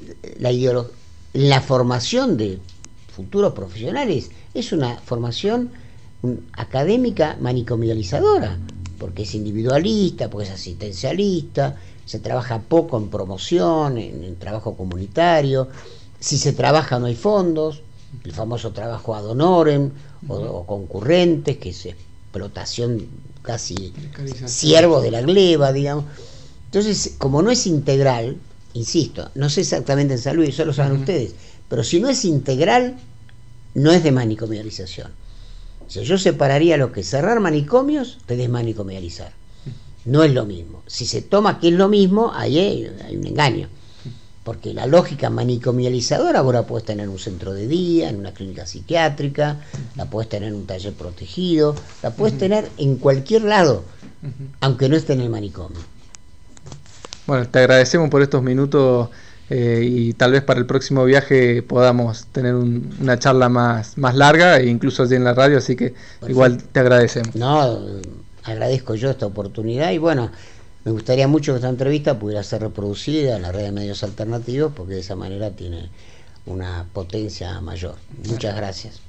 la formación de futuros profesionales es una formación académica manicomializadora, porque es individualista, porque es asistencialista, se trabaja poco en promoción, en trabajo comunitario, si se trabaja no hay fondos, el famoso trabajo ad honorem o concurrentes, que es explotación casi siervos de la gleba, digamos. Entonces, como no es integral, insisto, no sé exactamente en salud, eso lo saben ustedes, pero si no es integral, no es de manicomialización. O sea, yo separaría lo que es cerrar manicomios de desmanicomializar. No es lo mismo. Si se toma que es lo mismo, ahí hay un engaño. Porque la lógica manicomializadora vos la podés tener en un centro de día, en una clínica psiquiátrica, la podés tener en un taller protegido, la podés tener en cualquier lado, aunque no esté en el manicomio. Bueno, te agradecemos por estos minutos y tal vez para el próximo viaje podamos tener una charla más larga e incluso allí en la radio, así que perfecto. Igual te agradecemos. No, agradezco yo esta oportunidad y bueno, me gustaría mucho que esta entrevista pudiera ser reproducida en la red de medios alternativos porque de esa manera tiene una potencia mayor. Muchas gracias.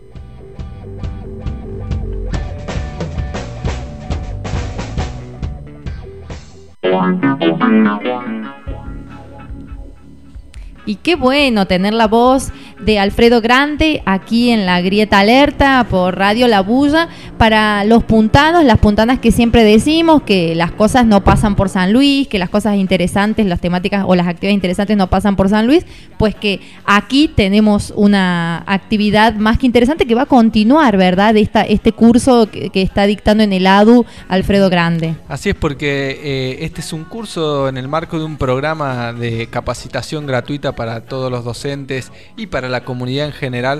Y qué bueno tener la voz de Alfredo Grande aquí en la Grieta Alerta por Radio La Bulla para los puntanos, las puntanas que siempre decimos que las cosas no pasan por San Luis, que las cosas interesantes, las temáticas o las actividades interesantes no pasan por San Luis, pues que aquí tenemos una actividad más que interesante que va a continuar, ¿verdad? Este curso que está dictando en el ADU Alfredo Grande. Así es, porque este es un curso en el marco de un programa de capacitación gratuita para todos los docentes y para la comunidad en general,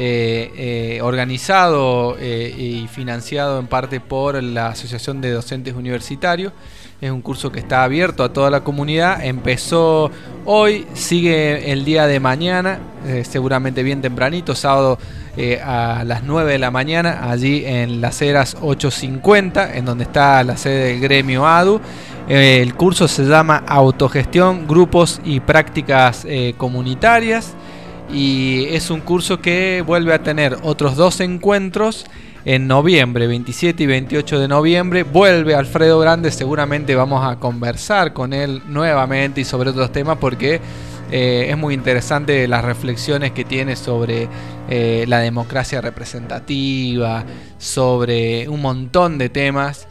organizado y financiado en parte por la Asociación de Docentes Universitarios. Es un curso que está abierto a toda la comunidad, empezó hoy, sigue el día de mañana, seguramente bien tempranito, sábado a las 9 de la mañana, allí en Las Heras 850, en donde está la sede del gremio ADU. El curso se llama Autogestión, Grupos y Prácticas Comunitarias y es un curso que vuelve a tener otros 2 encuentros en noviembre, 27 y 28 de noviembre. Vuelve Alfredo Grande, seguramente vamos a conversar con él nuevamente y sobre otros temas porque es muy interesante las reflexiones que tiene sobre la democracia representativa, sobre un montón de temas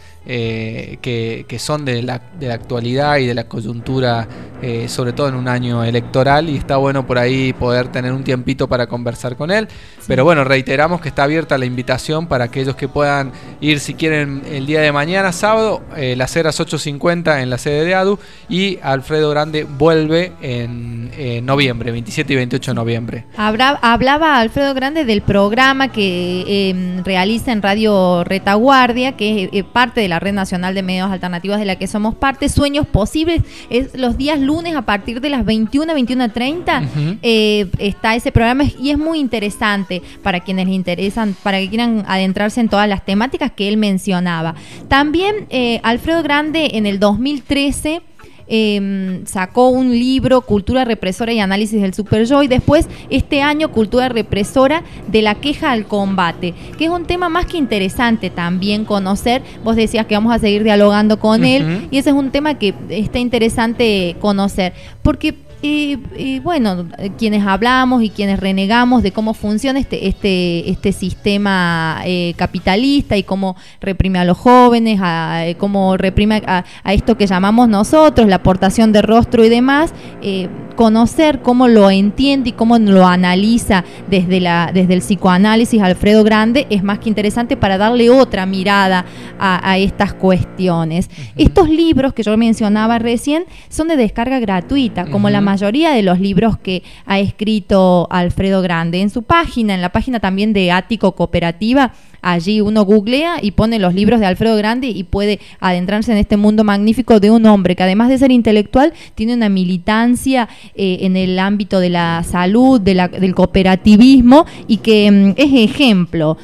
que son de la actualidad y de la coyuntura, sobre todo en un año electoral, y está bueno por ahí poder tener un tiempito para conversar con él. Sí. Pero bueno, reiteramos que está abierta la invitación para aquellos que puedan ir, si quieren, el día de mañana, sábado, Las Heras 850 en la sede de ADU, y Alfredo Grande vuelve en noviembre, 27 y 28 de noviembre. Hablaba Alfredo Grande del programa que realiza en Radio Retaguardia, que es parte de la Red Nacional de Medios Alternativos de la que somos parte. Sueños Posibles es los días lunes a partir de las 21:30. Está ese programa y es muy interesante para quienes les interesan, para que quieran adentrarse en todas las temáticas que él mencionaba. También Alfredo Grande en el 2013 sacó un libro, Cultura Represora y Análisis del Superyo, y después este año Cultura Represora de la Queja al Combate, que es un tema más que interesante también conocer. Vos decías que vamos a seguir dialogando con él, y ese es un tema que está interesante conocer, porque bueno, quienes hablamos y quienes renegamos de cómo funciona este sistema capitalista y cómo reprime a los jóvenes, cómo reprime a esto que llamamos nosotros la aportación de rostro y demás, conocer cómo lo entiende y cómo lo analiza desde el psicoanálisis Alfredo Grande es más que interesante para darle otra mirada a estas cuestiones. Estos libros que yo mencionaba recién son de descarga gratuita, como la mayoría de los libros que ha escrito Alfredo Grande. En su página, en la página también de Ático Cooperativa, allí uno googlea y pone los libros de Alfredo Grande y puede adentrarse en este mundo magnífico de un hombre que, además de ser intelectual, tiene una militancia en el ámbito de la salud, del cooperativismo, y que es ejemplo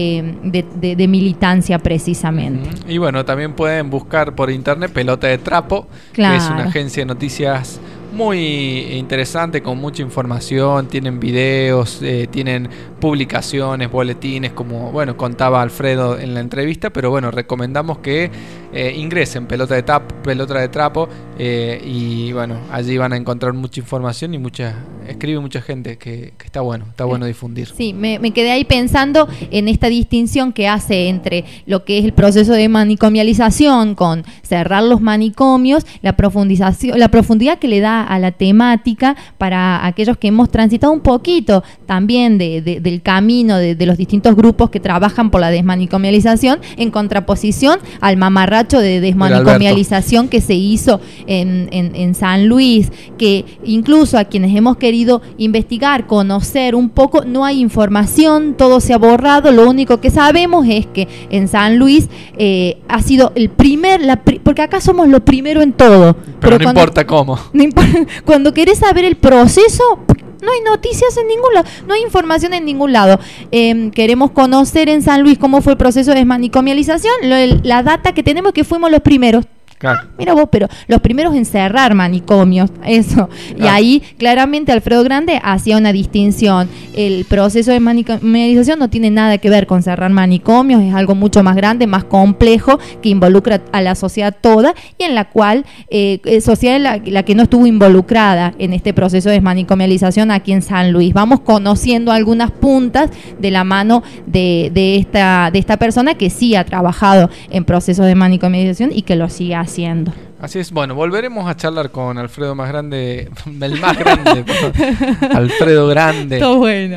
de militancia precisamente. Y bueno, también pueden buscar por internet Pelota de Trapo, claro, que es una agencia de noticias muy interesante, con mucha información, tienen videos, tienen publicaciones, boletines, como bueno contaba Alfredo en la entrevista, pero bueno, recomendamos que ingresen Pelota de Trapo, y bueno, allí van a encontrar mucha información y escribe mucha gente que está bueno difundir. Sí, me quedé ahí pensando en esta distinción que hace entre lo que es el proceso de manicomialización con cerrar los manicomios, la profundidad que le da a la temática para aquellos que hemos transitado un poquito también del camino de los distintos grupos que trabajan por la desmanicomialización, en contraposición al mamarracho de desmanicomialización que se hizo en San Luis, que incluso a quienes hemos querido investigar, conocer un poco, no hay información, todo se ha borrado. Lo único que sabemos es que en San Luis ha sido el porque acá somos lo primero en todo. Pero no importa cómo. Cuando querés saber el proceso, no hay noticias en ningún lado, no hay información en ningún lado. Queremos conocer en San Luis cómo fue el proceso de desmanicomialización, la data que tenemos, que fuimos los primeros. Claro. Mira vos, pero los primeros en cerrar manicomios, eso. Y ahí claramente Alfredo Grande hacía una distinción. El proceso de manicomialización no tiene nada que ver con cerrar manicomios, es algo mucho más grande, más complejo, que involucra a la sociedad toda, y en la cual sociedad la que no estuvo involucrada en este proceso de desmanicomialización aquí en San Luis. Vamos conociendo algunas puntas de la mano de esta persona que sí ha trabajado en procesos de manicomialización y que lo sigue haciendo. Así es, bueno, volveremos a charlar con Alfredo el más grande, Alfredo Grande. Todo bueno.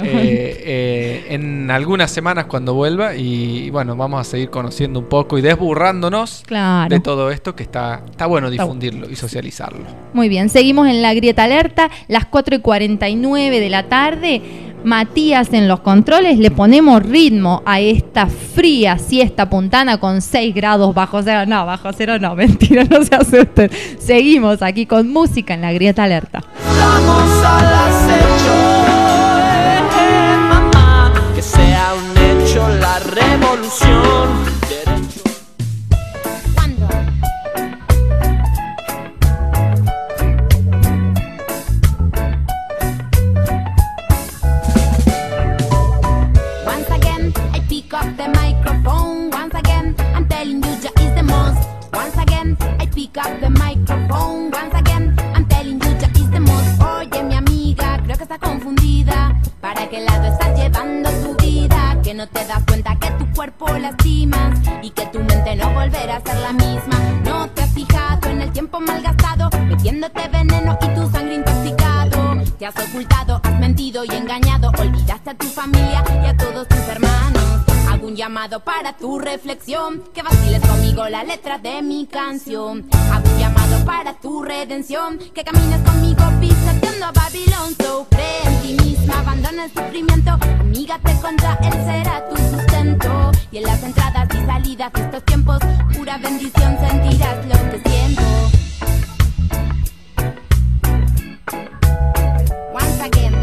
En algunas semanas cuando vuelva, y bueno, vamos a seguir conociendo un poco y desburrándonos de todo esto, que está bueno difundirlo y socializarlo. Muy bien, seguimos en La Grieta Alerta, las 4:49 de la tarde. Matías en los controles, le ponemos ritmo a esta fría siesta puntana con 6 grados bajo cero. No, bajo cero no, mentira, no se asusten. Seguimos aquí con música en La Grieta Alerta. Vamos al acecho, mamá, que sea un hecho la revolución. Up the microphone once again. I'm telling you, Jah is the most. Once again, I pick up the microphone. Once again, I'm telling you, Jah is the most. Oye, mi amiga, creo que estás confundida. ¿Para qué lado estás llevando tu vida? Que no te das cuenta que tu cuerpo lastimas y que tu mente no volverá a ser la misma. No te has fijado en el tiempo malgastado, metiéndote veneno y tu sangre intoxicado. Te has ocultado, has mentido y engañado. Olvidaste a tu familia y a todos tus hermanos. Hago un llamado para tu reflexión, que vaciles conmigo la letra de mi canción. Hago un llamado para tu redención, que camines conmigo pisoteando a Babilón. So cree en ti misma, abandona el sufrimiento, amígate contra él, será tu sustento. Y en las entradas y salidas de estos tiempos, pura bendición sentirás lo que siento. Once again,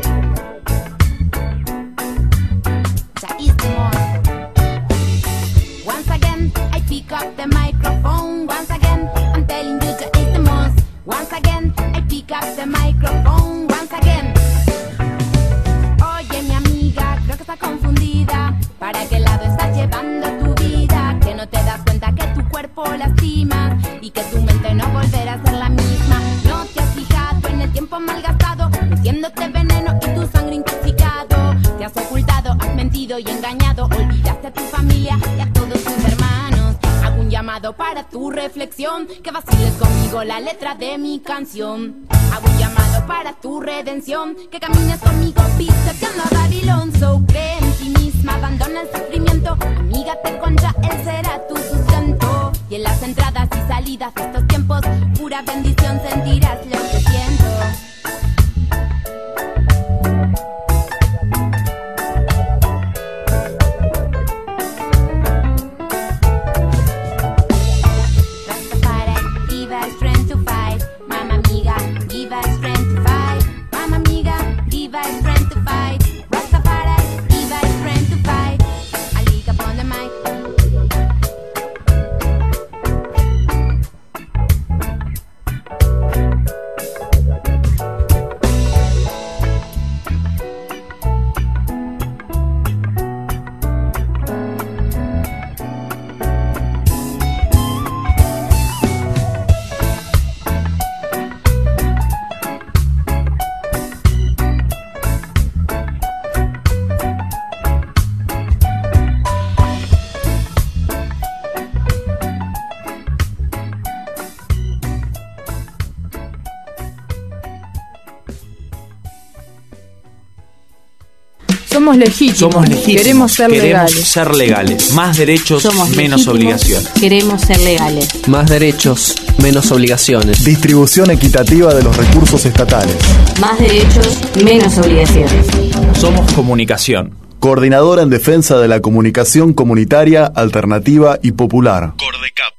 Jah is the most. Once again, I pick up the microphone. Once again, I'm telling you, Jah is the most. Once again, I pick up the microphone. Once again. Oye, mi amiga, creo que estás confundida. ¿Para qué lado estás llevando tu vida? Que no te das cuenta que tu cuerpo lastimas y que tu mente no volverá a ser la misma. No te has fijado en el tiempo malgastado, metiéndote veneno y tu sangre intoxicado. Te has ocultado, has mentido y engañado. Olvidaste a tu familia y a todos tus hermanos. Hago un llamado para tu reflexión, que vaciles conmigo la letra de mi canción. Hago un llamado para tu redención, que camines conmigo pisoteando a Babilón. So cree en ti misma, abandona el sufrimiento, amígate contra él, será tu sustento. Y en las entradas y salidas de estos tiempos, pura bendición sentirás lo que siento. Somos legítimos. Queremos ser legales. Más derechos, menos obligaciones. Queremos ser legales. Más derechos, menos obligaciones. Distribución equitativa de los recursos estatales. Más derechos, menos obligaciones. Somos comunicación. Coordinadora en defensa de la comunicación comunitaria, alternativa y popular. Cordecap.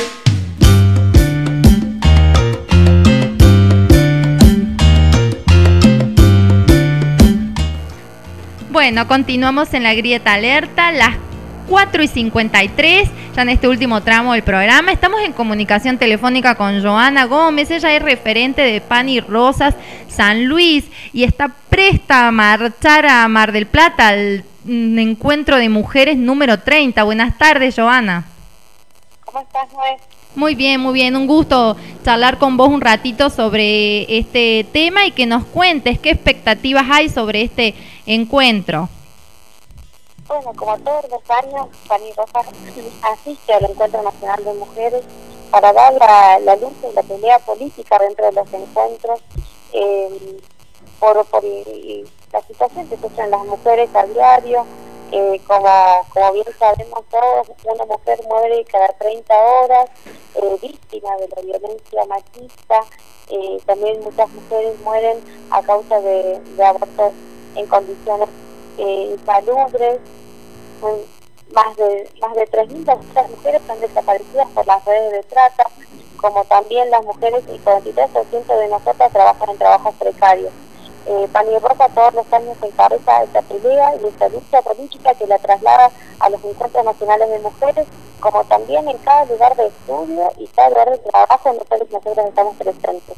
Bueno, continuamos en la Grieta Alerta, las 4:53, ya en este último tramo del programa. Estamos en comunicación telefónica con Joana Gómez. Ella es referente de Pan y Rosas San Luis y está presta a marchar a Mar del Plata al encuentro de mujeres número 30. Buenas tardes, Joana. ¿Cómo estás, Noé? Muy bien, un gusto charlar con vos un ratito sobre este tema y que nos cuentes qué expectativas hay sobre este encuentro. Bueno, como todos los años, Pan y Rosas asiste al Encuentro Nacional de Mujeres para dar la lucha y la pelea política dentro de los encuentros por la situación que sufren las mujeres a diario. Como bien sabemos todos, una mujer muere cada 30 horas víctima de la violencia machista. También muchas mujeres mueren a causa de abortos en condiciones insalubres. Más de 3.200 mujeres están desaparecidas por las redes de trata, como también las mujeres, y 43% de nosotras trabajan en trabajos precarios. Pan y Rosa todos los años encabeza esta pelea y esta lucha política que la traslada a los encuentros nacionales de mujeres, como también en cada lugar de estudio y cada lugar de trabajo en los cuales nosotros estamos presentes.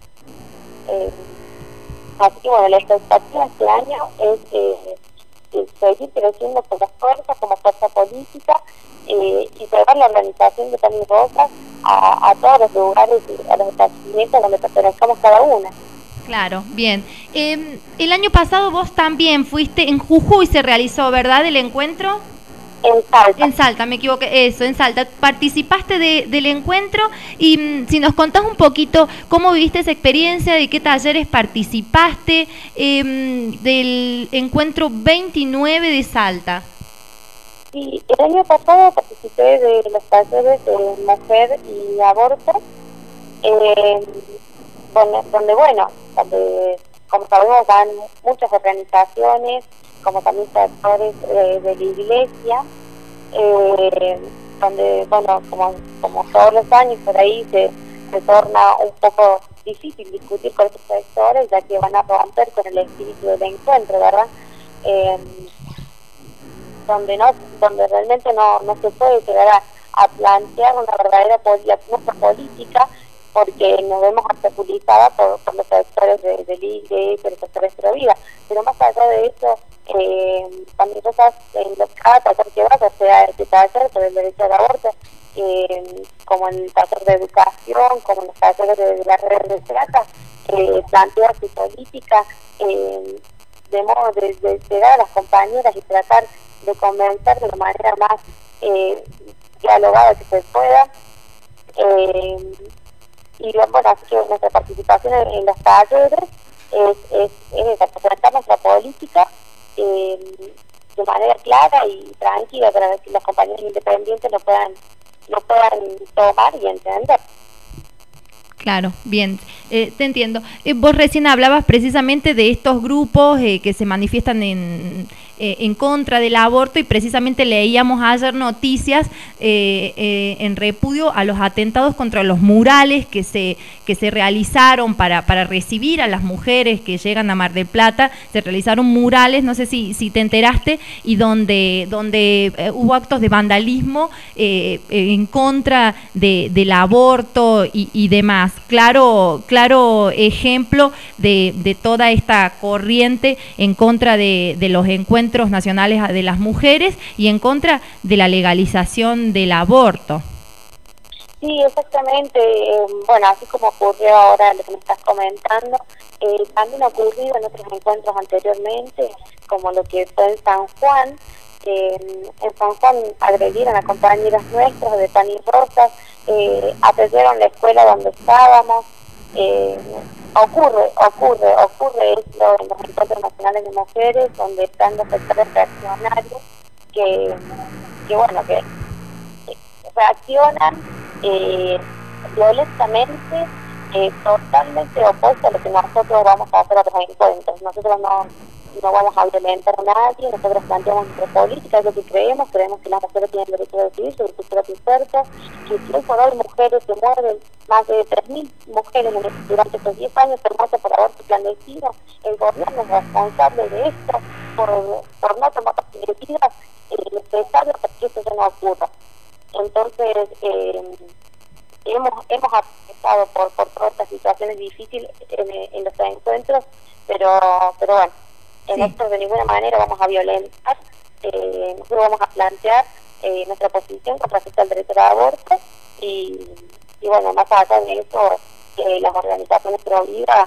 Así que bueno, la expectativa este año es seguir creciendo como fuerza política y llevar la organización de Pan y Rosa a todos los lugares y a los establecimientos donde pertenezcamos cada una. Claro, bien. El año pasado vos también fuiste en Jujuy, se realizó, ¿verdad? El encuentro. En Salta. En Salta, me equivoqué. Eso, en Salta. Participaste del encuentro y si nos contás un poquito cómo viviste esa experiencia, de qué talleres participaste del encuentro 29 de Salta. Sí, el año pasado participé de los talleres de mujer y aborto, donde como sabemos van muchas organizaciones, como también sectores de la iglesia, donde, bueno, como todos los años por ahí se torna un poco difícil discutir con estos sectores, ya que van a romper con el espíritu del encuentro, ¿verdad? Donde realmente no se puede llegar a plantear una verdadera política, porque nos vemos obstaculizadas por los sectores de libre, por los sectores de vida. Pero más allá de eso, también cosas en cada taller que vas, o sea, este taller por el derecho al aborto, como en el taller de educación, como en los talleres de las redes de trata, plantea su política de modo de llegar a las compañeras y tratar de convencer de la manera más dialogada que se pueda. Y bueno, así que nuestra participación en los talleres es representar nuestra política de manera clara y tranquila para que los compañeros independientes lo puedan tomar y entender. Claro, bien, te entiendo. Vos recién hablabas precisamente de estos grupos que se manifiestan en contra del aborto y precisamente leíamos ayer noticias en repudio a los atentados contra los murales que se realizaron para recibir a las mujeres que llegan a Mar del Plata. Se realizaron murales, no sé si te enteraste, y donde hubo actos de vandalismo en contra del aborto y demás. Claro ejemplo de toda esta corriente en contra de los encuentros nacionales de las mujeres y en contra de la legalización del aborto. Sí, exactamente. Bueno, así como ocurrió ahora lo que me estás comentando, también ha ocurrido en otros encuentros anteriormente, como lo que fue en San Juan. En San Juan agredieron a compañeras nuestras de Pan y Rosas, atendieron la escuela donde estábamos, Ocurre esto en los encuentros nacionales de mujeres, donde están los sectores reaccionarios que reaccionan violentamente, totalmente opuesto a lo que nosotros vamos a hacer a los encuentros. Nosotros no vamos a violentar a nadie, nosotros planteamos nuestra política, es lo que creemos que las mujeres tienen derecho a decidir sobre su propio cuerpo, que si hoy por hoy mujeres se mueren, más de 3.000 mujeres durante estos 10 años se mueren por aborto clandestino, el gobierno es responsable de esto, por no tomar las medidas necesarias para que esto ya no ocurra. Entonces, hemos atravesado por todas estas situaciones difíciles en los encuentros, pero bueno, en esto de ninguna manera vamos a violentar, nosotros vamos a plantear nuestra posición con respecto al derecho al aborto y bueno, más allá de eso, las organizaciones pro vida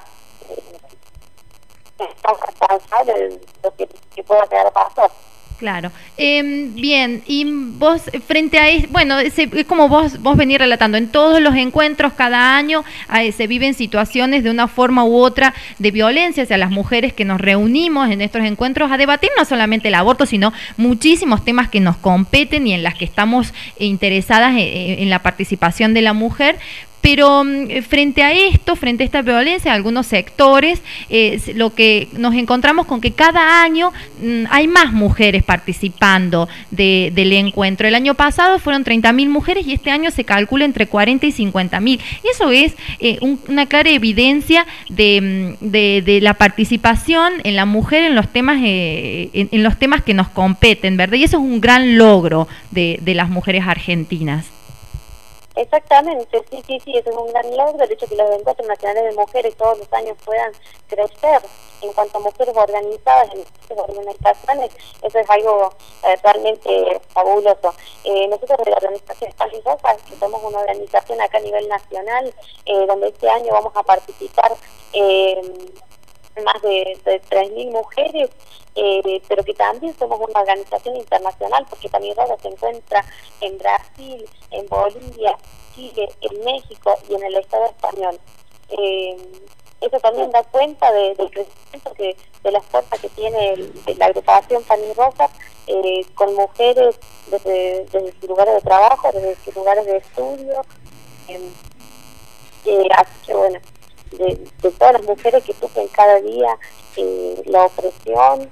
están responsables de lo que pueda quedar pasar. Claro. Bien, y vos frente a eso, bueno, es como vos venís relatando, en todos los encuentros cada año se viven situaciones de una forma u otra de violencia hacia las mujeres que nos reunimos en estos encuentros a debatir no solamente el aborto, sino muchísimos temas que nos competen y en las que estamos interesadas en la participación de la mujer. Pero frente a esta violencia, algunos sectores, lo que nos encontramos con que cada año hay más mujeres participando del encuentro. El año pasado fueron 30.000 mujeres y este año se calcula entre 40 y 50.000. Eso es una clara evidencia de la participación en la mujer en los temas que nos competen, ¿verdad? Y eso es un gran logro de las mujeres argentinas. Exactamente, sí, eso es un gran logro, el hecho de que los encuentros nacionales de mujeres todos los años puedan crecer en cuanto a mujeres organizadas en estas organizaciones, eso es algo realmente fabuloso. Nosotros de la organización Pani Rosas, que somos una organización acá a nivel nacional, donde este año vamos a participar más de 3.000 mujeres, pero que también somos una organización internacional, porque Pani Rosas se encuentra en Brasil, en Bolivia, Chile, en México y en el Estado español. Eso también da cuenta del crecimiento de la fuerza que tiene la agrupación Pani Rosas con mujeres desde sus lugares de trabajo, desde sus lugares de estudio. Así que bueno, de todas las mujeres que sufren cada día la opresión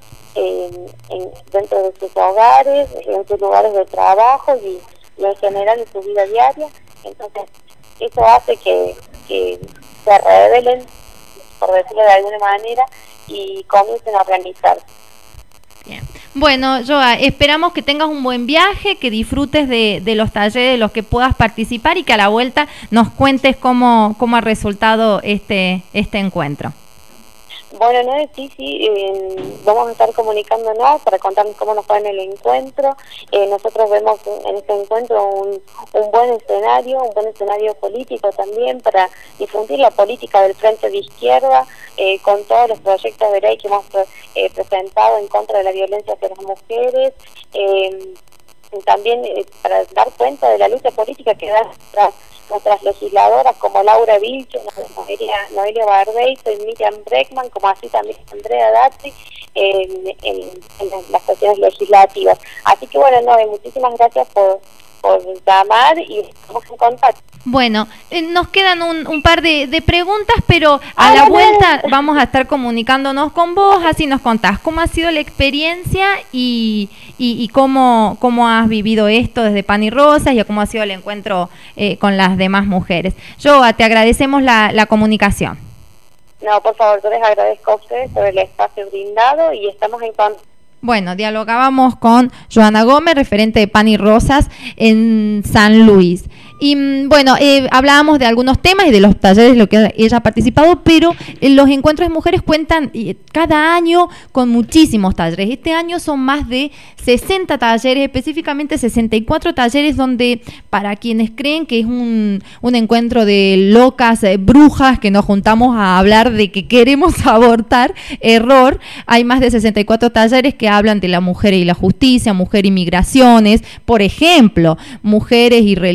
dentro de sus hogares, en sus lugares de trabajo y en general en su vida diaria. Entonces eso hace que se rebelen, por decirlo de alguna manera, y comiencen a organizarse. Bien. Bueno, Joa, esperamos que tengas un buen viaje, que disfrutes de los talleres de los que puedas participar y que a la vuelta nos cuentes cómo ha resultado este encuentro. Bueno, no, sí, vamos a estar comunicándonos para contarnos cómo nos fue en el encuentro. Nosotros vemos en este encuentro un buen escenario político también para difundir la política del Frente de Izquierda con todos los proyectos de ley que hemos presentado en contra de la violencia hacia las mujeres. También para dar cuenta de la lucha política que dan nuestras legisladoras como Laura Vilcho, Noelia Barbeito y Miriam Breckman, como así también Andrea Dazzi en las cuestiones legislativas. Así que bueno, muchísimas gracias por llamar y estamos en contacto. Bueno, nos quedan un par de preguntas, pero a la vuelta vamos a estar comunicándonos con vos, así nos contás cómo ha sido la experiencia y cómo has vivido esto desde Pani Rosas y cómo ha sido el encuentro con las demás mujeres. Joa, te agradecemos la comunicación. No, por favor, yo les agradezco a ustedes por el espacio brindado y estamos en contacto. Bueno, dialogábamos con Joana Gómez, referente de Pani Rosas en San Luis. Y bueno, hablábamos de algunos temas y de los talleres en los que ella ha participado, pero los encuentros de mujeres cuentan cada año con muchísimos talleres. Este año son más de 60 talleres, específicamente 64 talleres, donde para quienes creen que es un encuentro de locas, brujas, que nos juntamos a hablar de que queremos abortar, error. Hay más de 64 talleres que hablan de la mujer y la justicia, mujer y migraciones, por ejemplo, mujeres y religión,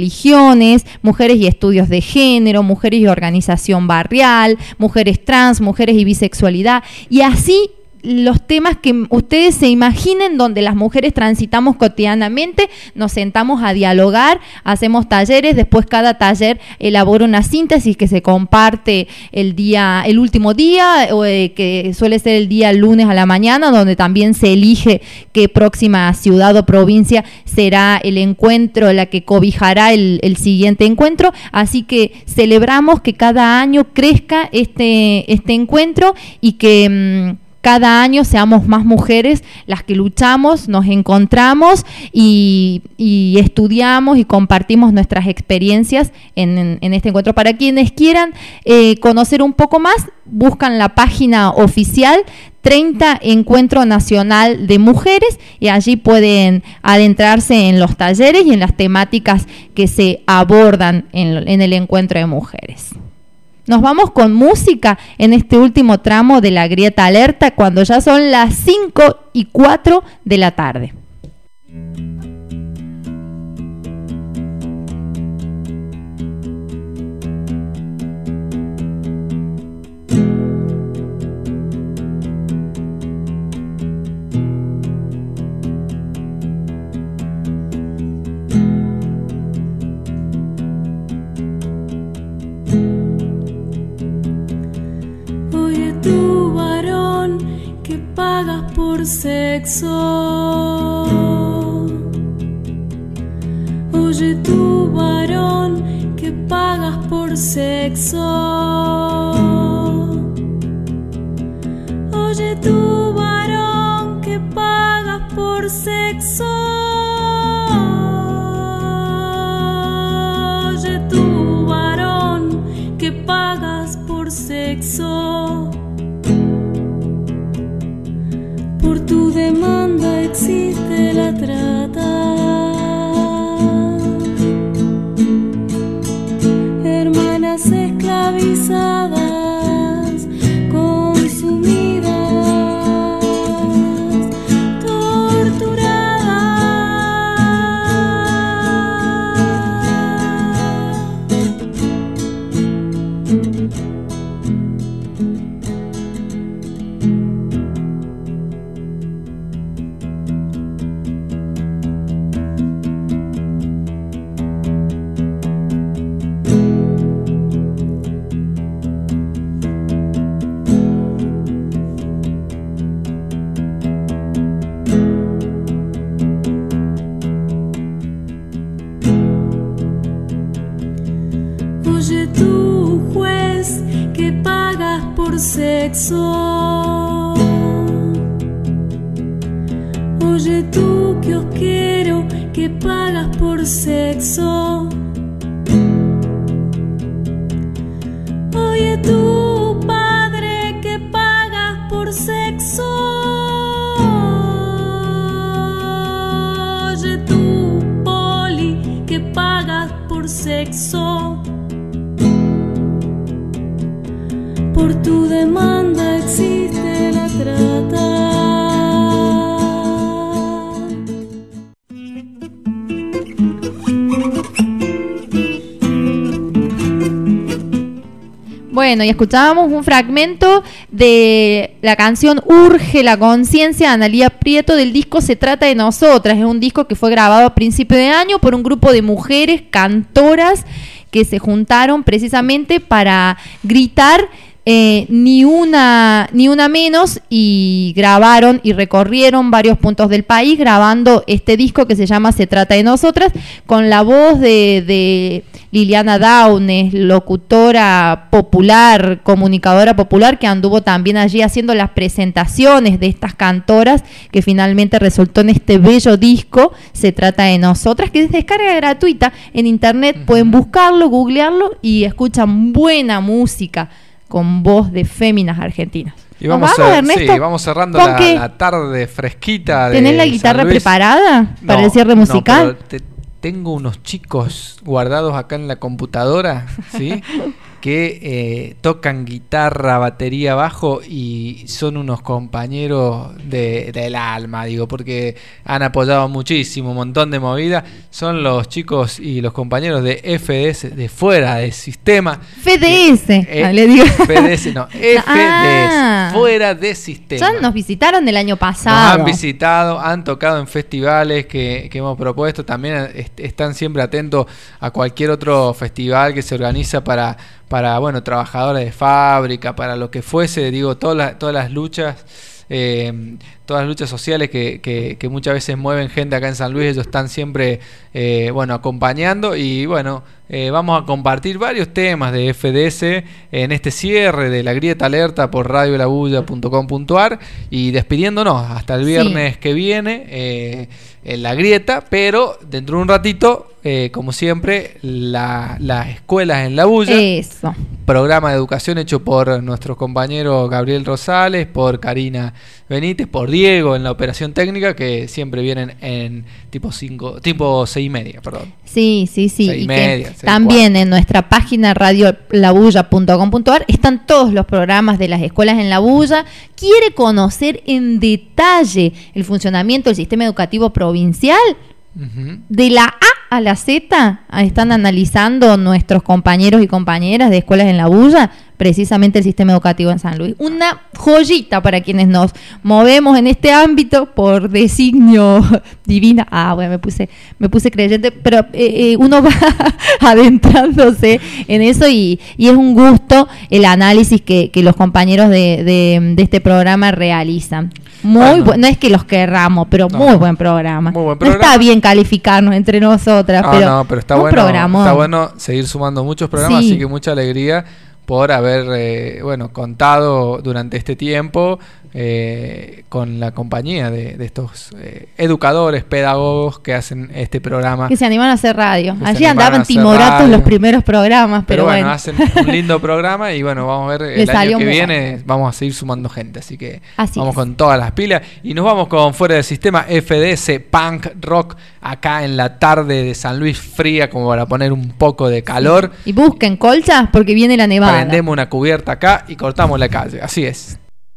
migraciones, mujeres y estudios de género, mujeres y organización barrial, mujeres trans, mujeres y bisexualidad, y así los temas que ustedes se imaginen donde las mujeres transitamos cotidianamente, nos sentamos a dialogar, hacemos talleres, después cada taller elabora una síntesis que se comparte el último día, que suele ser el día lunes a la mañana, donde también se elige qué próxima ciudad o provincia será el encuentro, la que cobijará el siguiente encuentro, así que celebramos que cada año crezca este encuentro y que cada año seamos más mujeres las que luchamos, nos encontramos y estudiamos y compartimos nuestras experiencias en este encuentro. Para quienes quieran conocer un poco más, buscan la página oficial 30 Encuentro Nacional de Mujeres y allí pueden adentrarse en los talleres y en las temáticas que se abordan en el encuentro de mujeres. Nos vamos con música en este último tramo de la Grieta Alerta cuando ya son las 5:04 de la tarde. Tú, varón, que pagas por sexo. Oye, tú, varón, que pagas por sexo. Oye, tú, varón, que pagas por sexo. Oye, tú, varón, que pagas por sexo. Por tu demanda existe la trata. Hermanas esclavizadas, consumidas, torturadas. Oye, tú, juez, que pagas por sexo. Oye, tú, kiosquero, que pagas por sexo. Oye, tú, padre, que pagas por sexo. Oye, tú, poli, que pagas por sexo. Por tu demanda existe la trata. Bueno, y escuchábamos un fragmento de la canción Urge la Conciencia de Analía Prieto del disco Se Trata de Nosotras. Es un disco que fue grabado a principio de año por un grupo de mujeres cantoras que se juntaron precisamente para gritar ni una menos, y grabaron y recorrieron varios puntos del país grabando este disco que se llama Se Trata de Nosotras, con la voz de Liliana Daunes, locutora popular, comunicadora popular, que anduvo también allí haciendo las presentaciones de estas cantoras, que finalmente resultó en este bello disco Se Trata de Nosotras, que es descarga gratuita en internet. Pueden buscarlo, googlearlo y escuchan buena música con voz de féminas argentinas. Y vamos cerrando la tarde fresquita. ¿Tenés la guitarra preparada para el cierre musical? No, pero tengo unos chicos guardados acá en la computadora, ¿sí? que tocan guitarra, batería, bajo y son unos compañeros del alma, digo, porque han apoyado muchísimo, un montón de movida. Son los chicos y los compañeros de FDS, de Fuera de Sistema. FDS, le digo. FDS, no, FDS, Fuera de Sistema. Ya nos visitaron el año pasado. Nos han visitado, han tocado en festivales que hemos propuesto. También están siempre atentos a cualquier otro festival que se organiza para bueno, trabajadores de fábrica, para lo que fuese, digo, todas las luchas sociales que muchas veces mueven gente acá en San Luis. Ellos están siempre bueno, acompañando y bueno, vamos a compartir varios temas de FDS en este cierre de La Grieta Alerta por radiolabulla.com.ar y despidiéndonos hasta el viernes que viene en La Grieta, pero dentro de un ratito, como siempre, las escuelas en La Bulla. Eso. Programa de educación hecho por nuestro compañero Gabriel Rosales, por Karina Benítez, por Diego en la operación técnica, que siempre vienen en tipo 6:30, perdón. Sí. 6:30, también en nuestra página radiolabulla.com.ar están todos los programas de las escuelas en La Bulla. ¿Quiere conocer en detalle el funcionamiento del sistema educativo provincial? De la A a la Z están analizando nuestros compañeros y compañeras de escuelas en La Bulla precisamente el sistema educativo en San Luis. Una joyita para quienes nos movemos en este ámbito por designio divina. Bueno, me puse creyente, pero uno va adentrándose en eso y es un gusto el análisis que los compañeros de este programa realizan. Muy bueno, no es que los querramos, pero muy buen programa. Muy buen programa. No está bien calificarnos entre nosotras, pero está bueno, está bueno seguir sumando muchos programas, así que mucha alegría por haber contado durante este tiempo con la compañía de estos educadores, pedagogos que hacen este programa. Que se animan a hacer radio. Allí andaban timoratos los primeros programas, pero bueno. Hacen un lindo programa y bueno, vamos a ver el año que viene, vamos a seguir sumando gente, así que vamos con todas las pilas y nos vamos con Fuera del Sistema, FDS, Punk Rock, acá en la tarde de San Luis fría, como para poner un poco de calor. Y busquen colchas porque viene la nevada. Prendemos una cubierta acá y cortamos la calle, así es.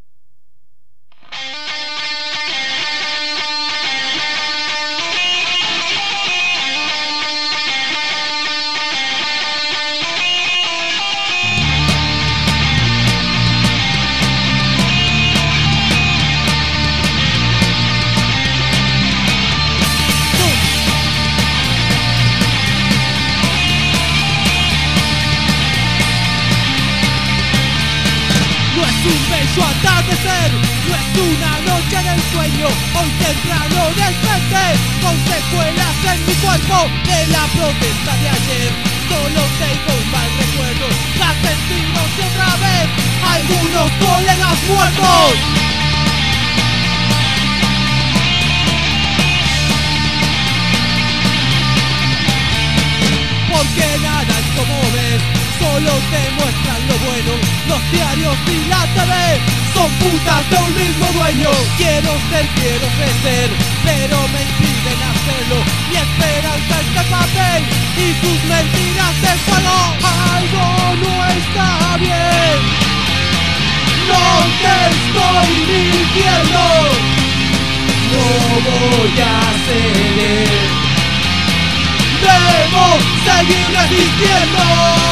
Atardecer, no es una noche del sueño. Hoy temprano desperté con secuelas en mi cuerpo de la protesta de ayer. Solo tengo un mal recuerdo, argentinos y otra vez algunos colegas muertos. Porque nada es como ves, solo te muestran lo bueno. Los diarios y la TV son putas de un mismo dueño. Quiero crecer, pero me impiden hacerlo. Mi esperanza es de papel y sus mentiras de fuego. Algo no está bien, no te estoy mintiendo. No voy a ceder, debo seguir resistiendo.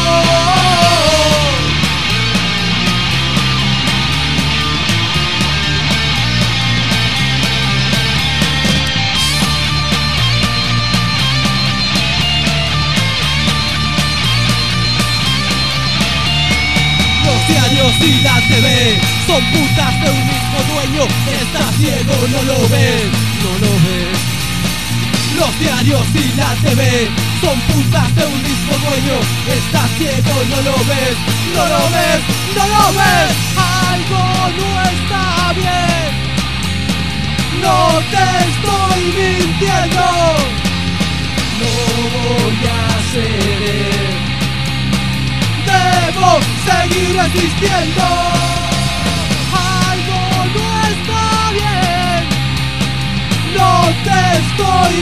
Los diarios y la TV son putas de un mismo dueño. Estás ciego, no lo ves, no lo ves. Los diarios y la TV son putas de un mismo dueño. Estás ciego, no lo ves, no lo ves, no lo ves. Algo no está bien, no te estoy mintiendo. No voy a ceder, debo seguir resistiendo. Algo no está bien, no te estoy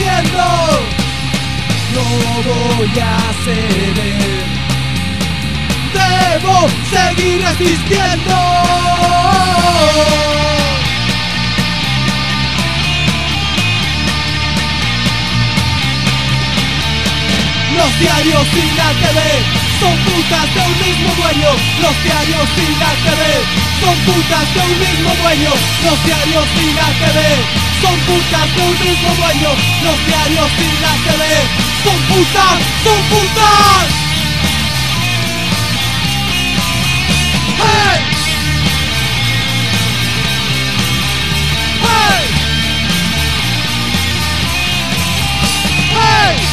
mintiendo. No voy a ceder, seguir resistiendo. Los diarios y la TV son putas de un mismo dueño. Los diarios y la TV son putas de un mismo dueño. Los diarios y la TV son putas de un mismo dueño. Los diarios y la TV son putas, son putas. ¡Hey! ¡Hey! ¡Hey!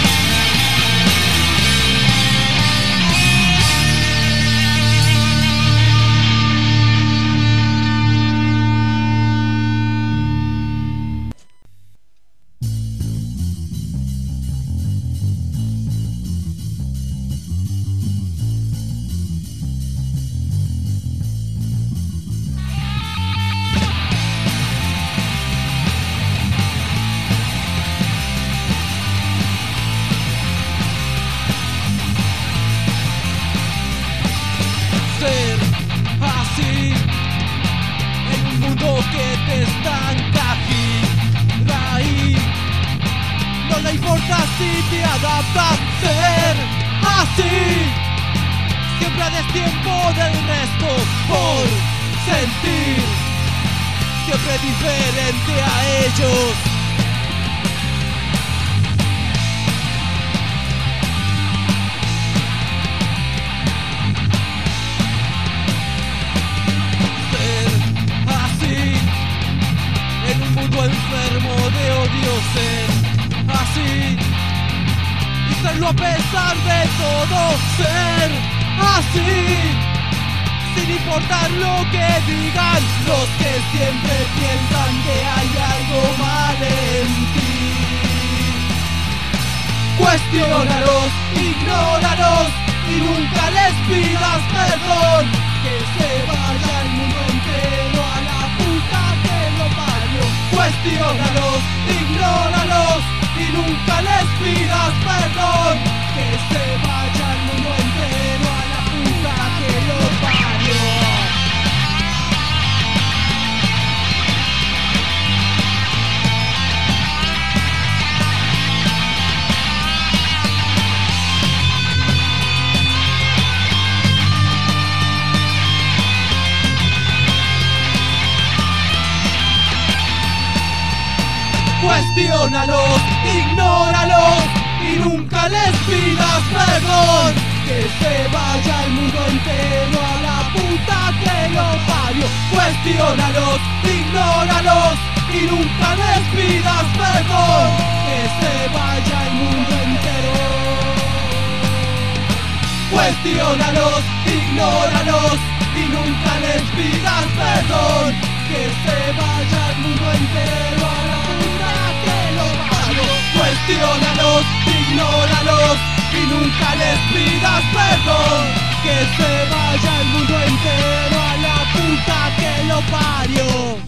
Cuestiónalos, ignóralos y nunca les pidas perdón. Que se vaya el mundo entero a la puta que lo parió. Cuestiónalos, ignóralos y nunca les pidas perdón. Que se vaya el mundo entero a la puta que lo parió. Cuestiónalos, ignóralos y nunca les pidas perdón. Que se vaya el mundo entero a la puta que lo parió. Cuestiónalos, ignóralos y nunca les pidas perdón. Que se vaya el mundo entero. Cuestiónalos, ignóralos y nunca les pidas perdón. Que se vaya el mundo entero a la puta que lo parió. Cuestiónalos, ignóralos y nunca les pidas perdón. Que se vaya el mundo entero a la puta que lo parió.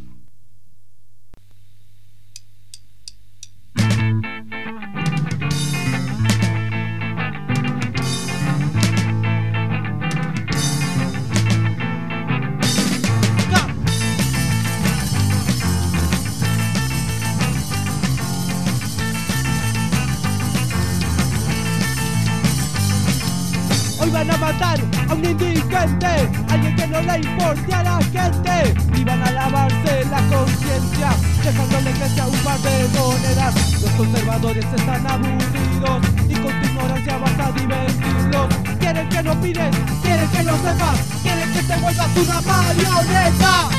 Hoy van a matar a un indigente, alguien que no le importe a la gente, y van a lavarse la conciencia, dejándole que sea un par de monedas. Los conservadores están aburridos y con tu ignorancia vas a divertirlos. Quieren que no opines, quieren que lo sepas, quieren que te vuelvas una marioneta.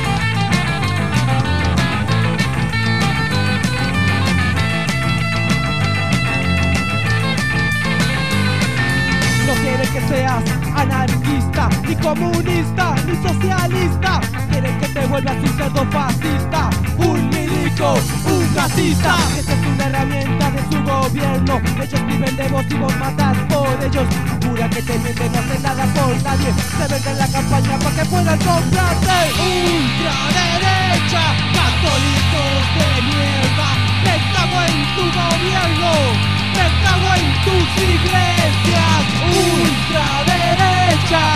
No quieren que seas anarquista, ni comunista, ni socialista. Quieren que te vuelvas un cerdo fascista, un milico, un racista. Esta es una herramienta de su gobierno. Ellos viven de vos y vos matás por ellos. Jura que te mienten, no hacen nada por nadie. Se venden la campaña para que puedan comprarte. Ultraderecha, católicos de mierda. Me cago en tu gobierno. Me cago en tus iglesias. Ultraderecha,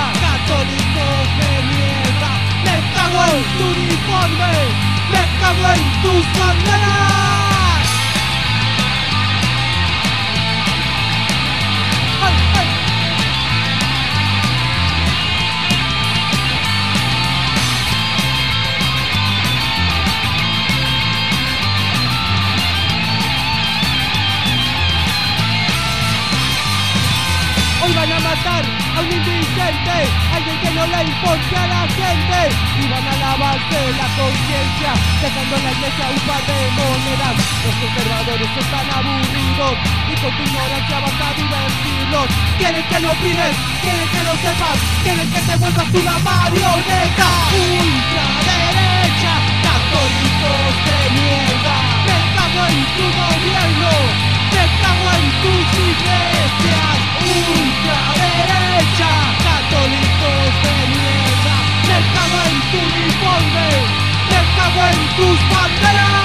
cago en tus banderas. ¡Ay, ay! Hoy van a matar a un indigente, alguien que no le importe a la gente, y van a lavarse la conciencia, dejando en la iglesia un par de monedas. Los conservadores están aburridos y con tu ignorancia vas a divertirlos. Quieren que no opines, quieren que no sepas, quieren que te vuelvas una marioneta. Ultraderecha, católicos de mierda, me cago en tu gobierno, me cago en tus iglesias. Ultraderecha, católicos de mierda, me cago en tu uniforme, me cago en tus banderas.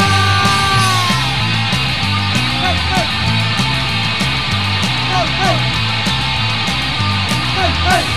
¡Hey, hey! ¡Hey, hey! ¡Hey, hey!